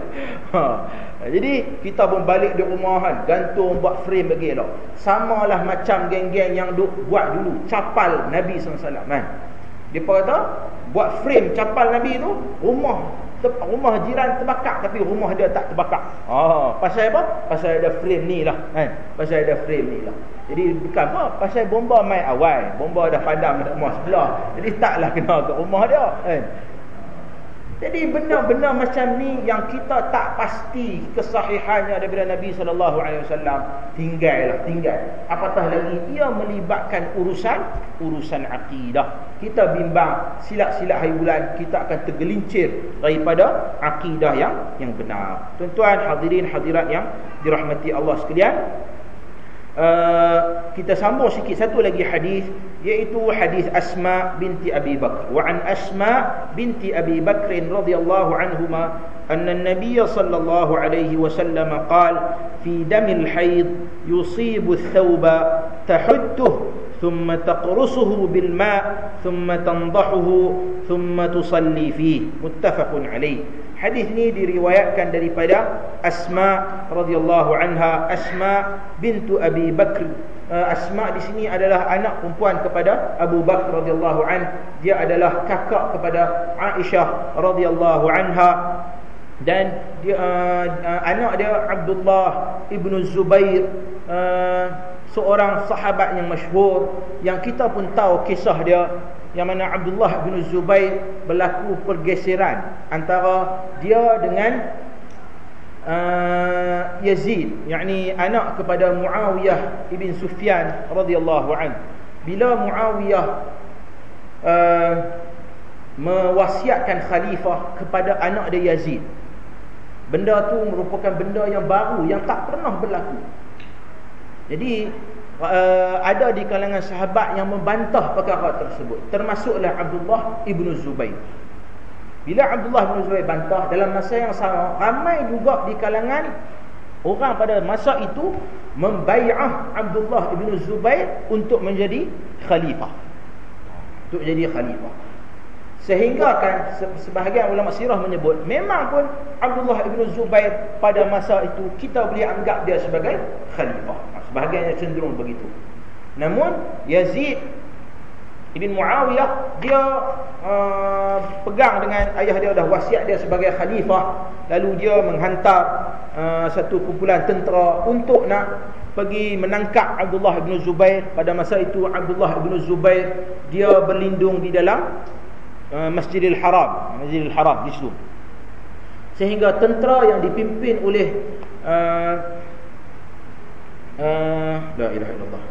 Jadi kita pun balik di rumah kan, gantung buat frame bagi elok. Samalah macam geng-geng yang duk buat dulu capal Nabi SAW kan. Dia kata buat frame capal Nabi tu, rumah jiran terbakar tapi rumah dia tak terbakar. Pasal apa? Pasal ada frame ni lah kan. Pasal ada frame ni lah. Jadi bukan apa, pasal bomba main awal, bomba dah padam dekat rumah sebelah. Jadi taklah kena ke rumah dia kan. Jadi benda-benda macam ni yang kita tak pasti kesahihannya daripada Nabi SAW, tinggal. Apatah lagi ia melibatkan urusan akidah. Kita bimbang silap-silap hari bulan, kita akan tergelincir daripada akidah yang benar. Tuan-tuan hadirin hadirat yang dirahmati Allah sekalian, kita sambung sikit satu lagi hadis, iaitu hadis Asma binti Abi Bakr. Wa an Asma binti Abi Bakr radhiyallahu anhuma anna an-nabiy sallallahu alaihi wasallam qala fi damil haid yusibu ath-thawba tahudduhu thumma taqrusuhu bil ma' thumma tandahuhu thumma tusalli fihi. Muttafaqun alaih. Hadis ni diriwayatkan daripada Asma radhiyallahu anha, Asma bintu Abi Bakr. Asma di sini adalah anak perempuan kepada Abu Bakr radhiyallahu an. Dia adalah kakak kepada Aisyah radhiyallahu anha, dan dia, anak dia Abdullah ibnu Zubair, seorang sahabat yang masyhur yang kita pun tahu kisah dia, yang mana Abdullah bin Zubair berlaku pergeseran antara dia dengan Yazid, yakni anak kepada Muawiyah ibn Sufyan radhiyallahu an. Bila Muawiyah mewasiatkan khalifah kepada anak dia Yazid, benda tu merupakan benda yang baru yang tak pernah berlaku. Jadi ada di kalangan sahabat yang membantah perkara tersebut, termasuklah Abdullah ibnu Zubair. Bila Abdullah bin Zubair bantah, dalam masa yang sama ramai juga di kalangan orang pada masa itu membai'ah Abdullah bin Zubair untuk menjadi khalifah. Untuk jadi khalifah. Sehingga kan sebahagian ulama sirah menyebut memang pun Abdullah bin Zubair pada masa itu kita boleh anggap dia sebagai khalifah. Sebahagiannya cenderung begitu. Namun Yazid Ibn Muawiyah dia pegang dengan ayah dia, dah wasiat dia sebagai khalifah. Lalu dia menghantar satu kumpulan tentera untuk nak pergi menangkap Abdullah bin Zubair. Pada masa itu Abdullah bin Zubair dia berlindung di dalam Masjidil Haram di situ. Sehingga tentera yang dipimpin oleh la ilaha illallah,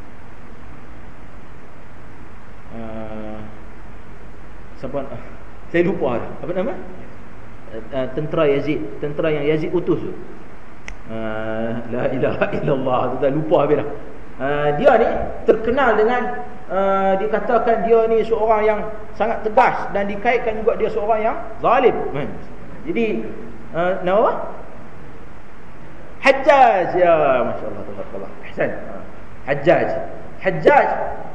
saya lupa apa nama tentera Yazid, tentera yang Yazid utus tu, la ilaha illallah tu dah lupa habis dah. Dia ni terkenal dengan dikatakan dia ni seorang yang sangat tegas, dan dikaitkan juga dia seorang yang zalim. Jadi nama apa? Hajjaj, ya masya-Allah, tabarakallah, ahsan. Hajjaj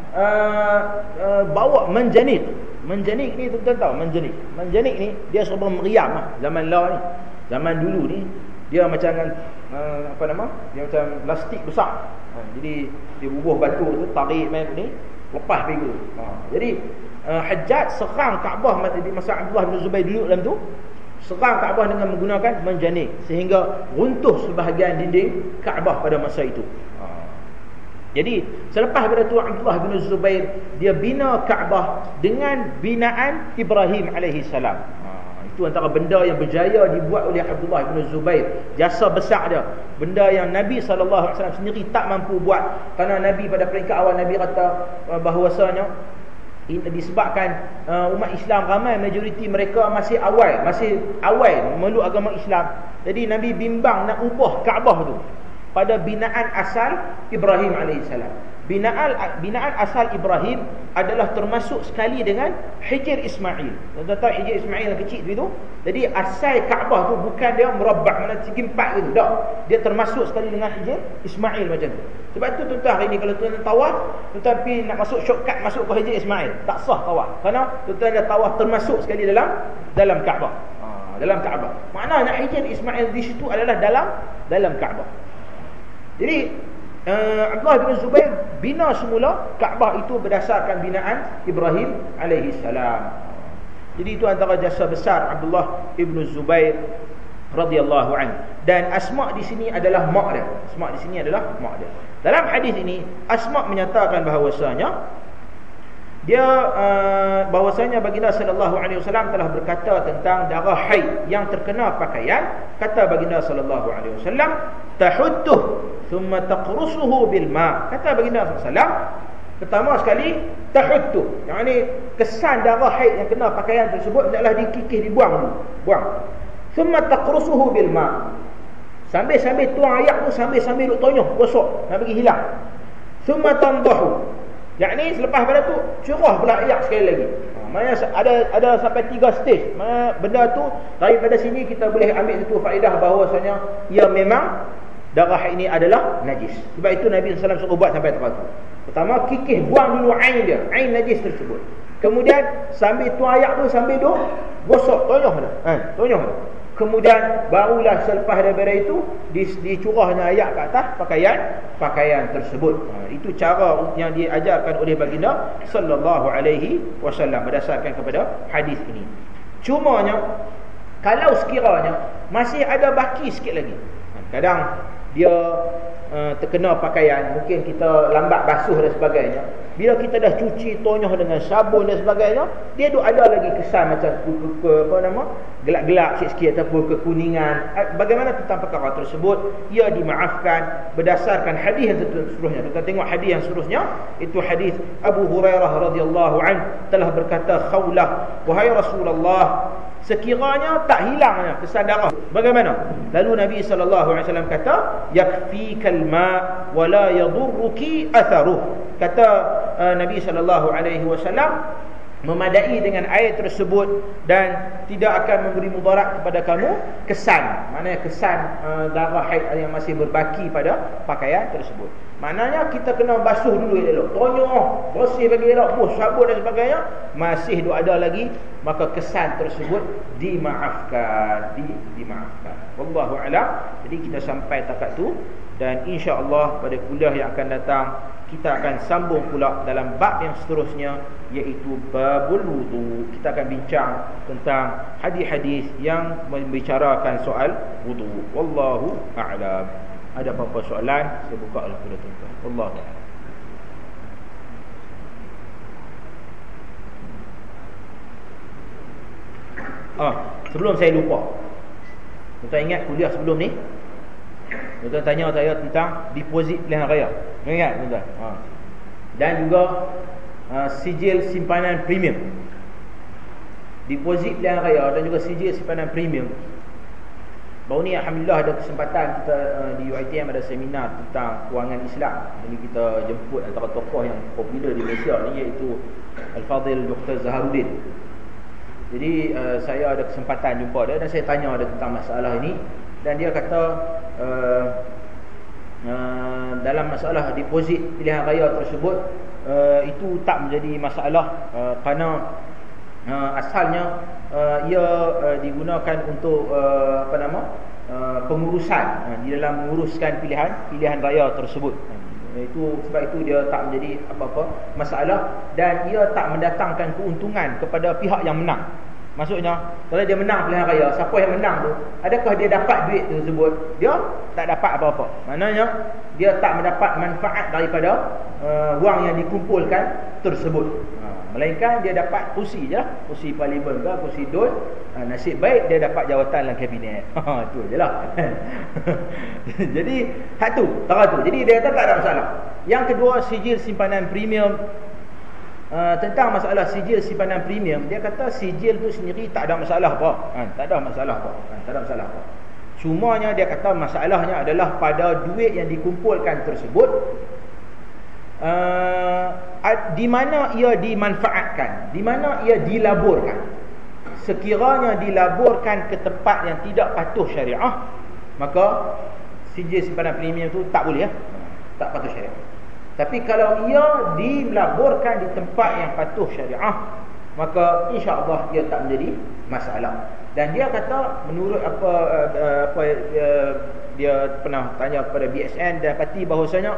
bawa menjanik ni, tuan-tuan tahu menjanik ni dia seorang meriam lah. Zaman ni, zaman dulu ni dia macam apa nama, dia macam plastik besar. Jadi dia bubuh batu tu, tarik main ni, lepas pergi. Jadi Hajjaj serang Kaabah di masa Abdullah bin Zubair duduk dalam tu, serang Kaabah dengan menggunakan menjanik, sehingga runtuh sebahagian dinding Kaabah pada masa itu. Jadi selepas pada tu Abdullah bin Zubair dia bina Kaabah dengan binaan Ibrahim alaihi salam. Itu antara benda yang berjaya dibuat oleh Abdullah bin Zubair. Jasa besar dia, benda yang Nabi SAW sendiri tak mampu buat. Kerana Nabi pada peringkat awal Nabi kata bahawasanya disebabkan umat Islam ramai, majoriti mereka masih awal memeluk agama Islam. Jadi Nabi bimbang nak ubah Kaabah tu pada binaan asal Ibrahim alaihissalam. Binaan asal Ibrahim adalah termasuk sekali dengan Hijr Ismail. Tuan-tuan tahu Hijr Ismail yang kecil tu. Jadi asal Kaabah tu bukan dia merabbah mana segi empat gitu, tak. Dia termasuk sekali dengan Hijr Ismail macam tu. Sebab tu tuan-tuan hari ni kalau tuan-tuan tawaf, tuan-tuan pergi nak masuk shortcut masuk ke Hijr Ismail, tak sah tawaf. Kerana tuan-tuan dah tawaf termasuk sekali dalam Kaabah. Dalam Kaabah. Maknanya Hijr Ismail di situ adalah dalam Kaabah. Jadi Abdullah bin Zubair bina semula Kaabah itu berdasarkan binaan Ibrahim alaihi salam. Jadi itu antara jasa besar Abdullah bin Zubair radhiyallahu anhu. Dan Asma di sini adalah mak dia. Asma di sini adalah mak dia. Dalam hadis ini Asma menyatakan bahawasanya bahwasanya baginda sallallahu alaihi wasallam telah berkata tentang darah haid yang terkena pakaian. Kata baginda sallallahu alaihi wasallam, tahudduh thumma taqrusuhu bil ma. Kata baginda sallallahu alaihi wasallam, pertama sekali tahudduh, yakni kesan darah haid yang kena pakaian tersebut adalah dikikis, dibuang. Thumma taqrusuhu bil ma. Sambil-sambil tuang air tu, sambil-sambil duk tonyoh, gosok nak bagi hilang. Thumma tandahu, yakni selepas pada tu curah pula air sekali lagi. Maknanya ada sampai 3 stage. Maknanya benda tu daripada sini kita boleh ambil satu faedah bahawasanya ia memang darah ini adalah najis. Sebab itu Nabi SAW suruh buat sampai teratur. Pertama kikis, buang dulu ain dia, ain najis tersebut. Kemudian sambil tuang air tu, sambil tu gosok, tonyoh dah. Tonyoh dah. Kemudian barulah selepas daripada itu dicurahnya air ke atas pakaian tersebut. Itu cara yang diajarkan oleh baginda sallallahu alaihi wasallam berdasarkan kepada hadis ini. Cumanya kalau sekiranya masih ada baki sikit lagi, kadang dia terkena pakaian, mungkin kita lambat basuh dan sebagainya. Bila kita dah cuci, tonyoh dengan sabun dan sebagainya, dia ada lagi kesan macam gelap-gelap sikit-sikit ataupun kekuningan. Bagaimana tentang perkara tersebut? Ia dimaafkan berdasarkan hadis yang seterusnya. Kita tengok hadis yang seterusnya, itu hadis Abu Hurairah radhiyallahu anhu telah berkata, Khawlah, wahai Rasulullah, sekiranya tak hilangnya kesan darah, bagaimana? Lalu Nabi SAW kata, yakfikal ma wa la yadurruki atharuh. Kata Nabi SAW, memadai dengan air tersebut dan tidak akan memberi mudarat kepada kamu, kesan, maknanya kesan darah haid yang masih berbaki pada pakaian tersebut. Maknanya kita kena basuh dulu elok, tonyoh, bersih bagi elok, sabun dan sebagainya, masih ada lagi, maka kesan tersebut dimaafkan, dimaafkan. Wallahu a'lam. Jadi kita sampai takat tu, dan insya-Allah pada kuliah yang akan datang kita akan sambung pula dalam bab yang seterusnya, iaitu babul wudu. Kita akan bincang tentang hadis-hadis yang membicarakan soal wudu. Wallahu a'lam. Ada apa-apa soalan, saya buka lah kepada tuan-tuan. Wallahu a'lam. Sebelum saya lupa, tuan-tuan ingat kuliah sebelum ni tuan-tuan tanya saya tentang deposit pilihan raya. Ingat tuan-tuan? Dan juga sijil simpanan premium. Deposit pilihan raya dan juga sijil simpanan premium. Baru ni alhamdulillah ada kesempatan kita di UiTM ada seminar tentang kewangan Islam. Jadi kita jemput antara tokoh yang popular di Malaysia ni, iaitu Al-Fadhil Dr. Zaharuddin. Jadi saya ada kesempatan jumpa dia dan saya tanya dia tentang masalah ini, dan dia kata dalam masalah deposit pilihan raya tersebut itu tak menjadi masalah kerana asalnya ia digunakan untuk pengurusan di dalam menguruskan pilihan raya tersebut. Itu sebab itu dia tak menjadi apa-apa masalah, dan ia tak mendatangkan keuntungan kepada pihak yang menang. Maksudnya kalau dia menang pilihan raya, siapa yang menang tu, adakah dia dapat duit tersebut? Dia tak dapat apa-apa. Maknanya dia tak mendapat manfaat daripada wang yang dikumpulkan tersebut. Melainkan dia dapat kursi je lah, kursi parlimen ke, kursi DUN. Nasib baik dia dapat jawatan dalam kabinet. Itu je lah. Jadi hak tu, cara tu. Jadi dia kata tak ada masalah. Yang kedua, sijil simpanan premium. Tentang masalah sijil simpanan premium, dia kata sijil tu sendiri tak ada masalah apa. Tak ada masalah apa. Tak ada masalah apa. Cumanya dia kata masalahnya adalah pada duit yang dikumpulkan tersebut, di mana ia dimanfaatkan, di mana ia dilaburkan. Sekiranya dilaburkan ke tempat yang tidak patuh syariah, maka sijil simpanan premium tu tak boleh, tak patuh syariah. Tapi kalau ia dilaburkan di tempat yang patuh syariah, maka insya-Allah ia tak menjadi masalah. Dan dia kata menurut apa dia pernah tanya kepada BSN, dia dapati bahawasanya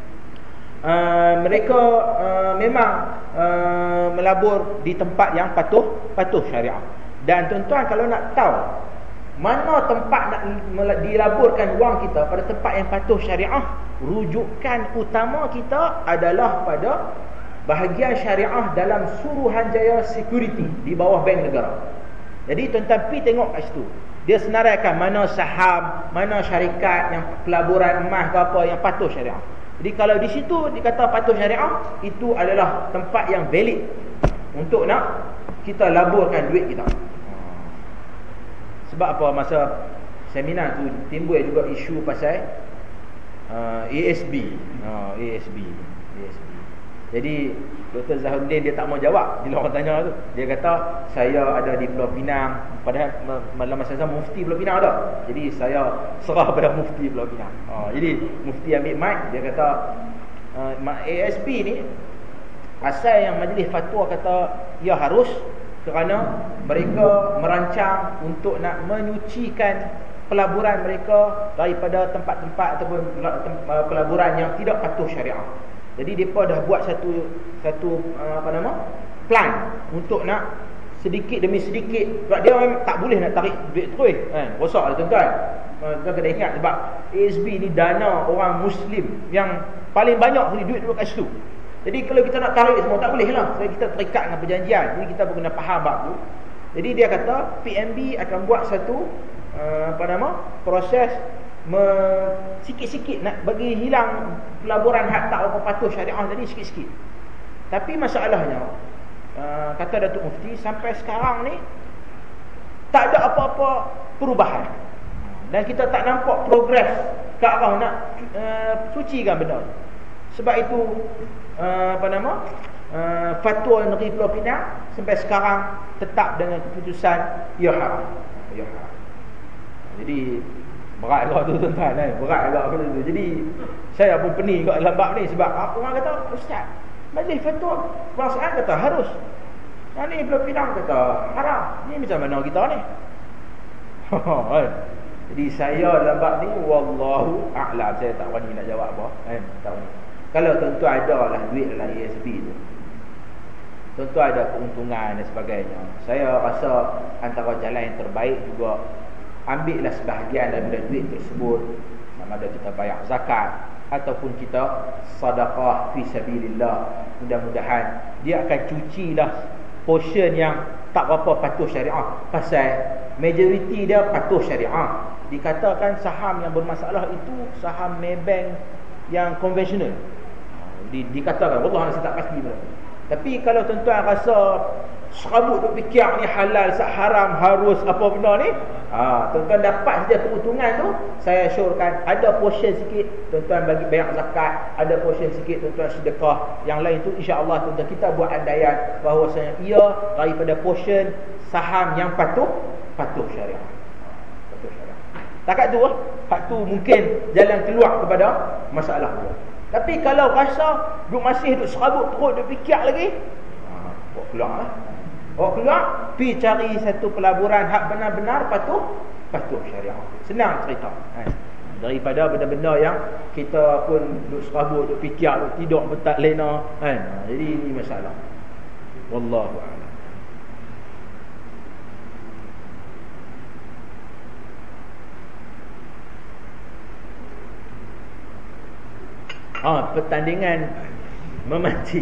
mereka memang melabur di tempat yang patuh syariah. Dan tuan-tuan kalau nak tahu mana tempat nak dilaburkan wang kita pada tempat yang patuh syariah, rujukan utama kita adalah pada bahagian syariah dalam Suruhanjaya Security di bawah Bank Negara. Jadi tuan-tuan pergi tengok kat situ, dia senaraikan mana saham, mana syarikat yang pelaburan emas ke apa yang patuh syariah. Jadi kalau di situ dikata patuh syariah, itu adalah tempat yang valid untuk nak kita laburkan duit kita. Sebab apa, masa seminar tu timbul juga isu pasal ASB. Jadi Dr. Zaharuddin dia tak mau jawab bila orang tanya tu. Dia kata saya ada di Pulau Pinang, padahal dalam masa zaman mufti Pulau Pinang ada. Jadi saya serah pada mufti Pulau Pinang. Jadi mufti ambil mic, dia kata ASB ni asal yang majlis fatwa kata ia harus kerana mereka merancang untuk nak menyucikan pelaburan mereka daripada tempat-tempat ataupun pelaburan yang tidak patuh syariah. Jadi mereka dah buat satu plan untuk nak sedikit demi sedikit, sebab dia memang tak boleh nak tarik duit terus kan, rosak lah tuan-tuan. Tuan kena ingat sebab ASB ni dana orang Muslim yang paling banyak duit duduk kat situ. Jadi kalau kita nak tarik semua tak boleh lah, sebab kita terikat dengan perjanjian. Jadi kita pun kena faham bab tu. Jadi dia kata PMB akan buat satu proses sikit-sikit nak bagi hilang pelaburan hak tak apa patuh syariah tadi sikit-sikit. Tapi masalahnya kata Datuk Mufti, sampai sekarang ni tak ada apa-apa perubahan, dan kita tak nampak progres ke arah nak sucikan benda. Sebab itu fatwa negeri Pulau Pinang sampai sekarang tetap dengan keputusan ia haram. Ia haram. Jadi berat agak tu tuan-tuan kan. Berat agak tu. Jadi saya pun pening kat dalam bab ni sebab orang kata ustaz, majlis fatwa perasaan kata harus. Yang ni Pulau Pinang kata haram. Ni macam mana kita ni? Jadi saya dalam bab ni wallahu a'lam, saya tak berani nak jawab apa kan, tak berani. Kalau tentu ada lah duit dalam ASB tu, tentu ada keuntungan dan sebagainya. Saya rasa antara jalan yang terbaik juga ambillah sebahagian daripada duit tersebut, sama ada kita bayar zakat ataupun kita sedekah fi sabilillah. Mudah-mudahan dia akan cucilah portion yang tak berapa patuh syariah, pasal majoriti dia patuh syariah. Dikatakan saham yang bermasalah itu saham Maybank yang konvensional. Dikatakan, wallah saya tak pasti pun. Tapi kalau tuan-tuan rasa serabut duk fikir ni halal, haram, harus apa benda ni, tuan-tuan dapat saja keuntungan tu, saya syorkan ada portion sikit tuan-tuan bagi bayar zakat, ada portion sikit tuan-tuan sedekah, yang lain tu insya-Allah tuan-tuan kita buat andaian bahawasanya ia daripada portion saham yang patuh syariah. Patuh syariah. Takat tu hak tu mungkin jalan keluar kepada masalah tu. Tapi kalau rasa masih duk serabut terus duk fikir lagi, bawa keluar lah. Bawa keluar, pergi cari satu pelaburan hak benar-benar patuh syariah. Senang cerita. Daripada benda-benda yang kita pun duk serabut, duk fikir, duk tidur pun tak lena kan. Jadi ini masalah. Wallahu a'lam. Pertandingan memancing.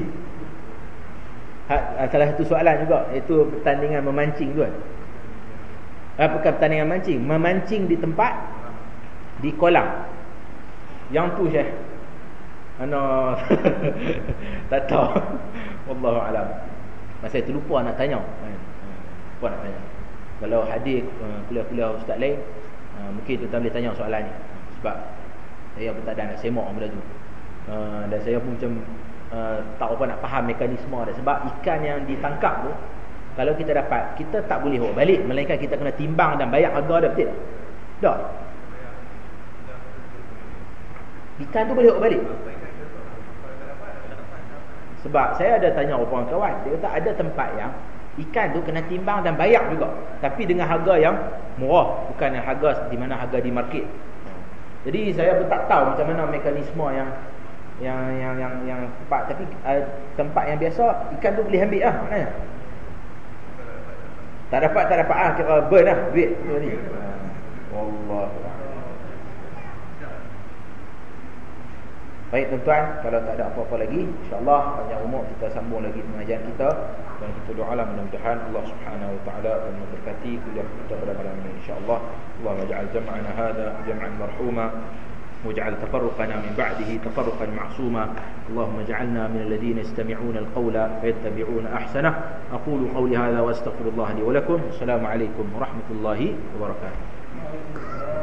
Salah satu soalan juga, iaitu pertandingan memancing tu kan. Bukan pertandingan mancing, memancing di tempat, di kolam. Yang tu Syekh, mana tak tahu. Wallahu alam. Masa itu lupa nak tanya. Lupa nak tanya. Kalau hadir kuliah-kuliah ustaz lain, mungkin tuan-tuan boleh tanya soalan ni. Sebab saya pun tak ada nak semak benda tu. Dan saya pun macam tak apa nak faham mekanisme dia. Sebab ikan yang ditangkap tu, kalau kita dapat, kita tak boleh bawa balik, melainkan kita kena timbang dan bayar harga dia, betul tak? Tak. Ikan tu boleh bawa balik. Sebab saya ada tanya orang kawan, dia kata ada tempat yang ikan tu kena timbang dan bayar juga, tapi dengan harga yang murah, bukan yang harga seperti mana harga di market. Jadi saya pun tak tahu macam mana mekanisme yang tempat, tapi tempat yang biasa ikan tu boleh ambil lah maknanya. Tak dapat kira burn lah duit tu ni. Allah. Baik tuan-tuan, kalau tak ada apa-apa lagi, insya-Allah panjang umur kita sambung lagi pengajian kita, dan kita doalah mudah-mudahan Allah Subhanahu wa taala akan memberkati kuliah kita pada malam ini insya-Allah. Allahumma ja'al jam'ana hadha jam'an marhuma واجعل تفرقنا من بعده تفرقا معصوما اللهم اجعلنا من الذين يستمعون القول فيتبعون أحسنه أقول قولي هذا وأستغفر الله لي ولكم. السلام عليكم ورحمة الله وبركاته.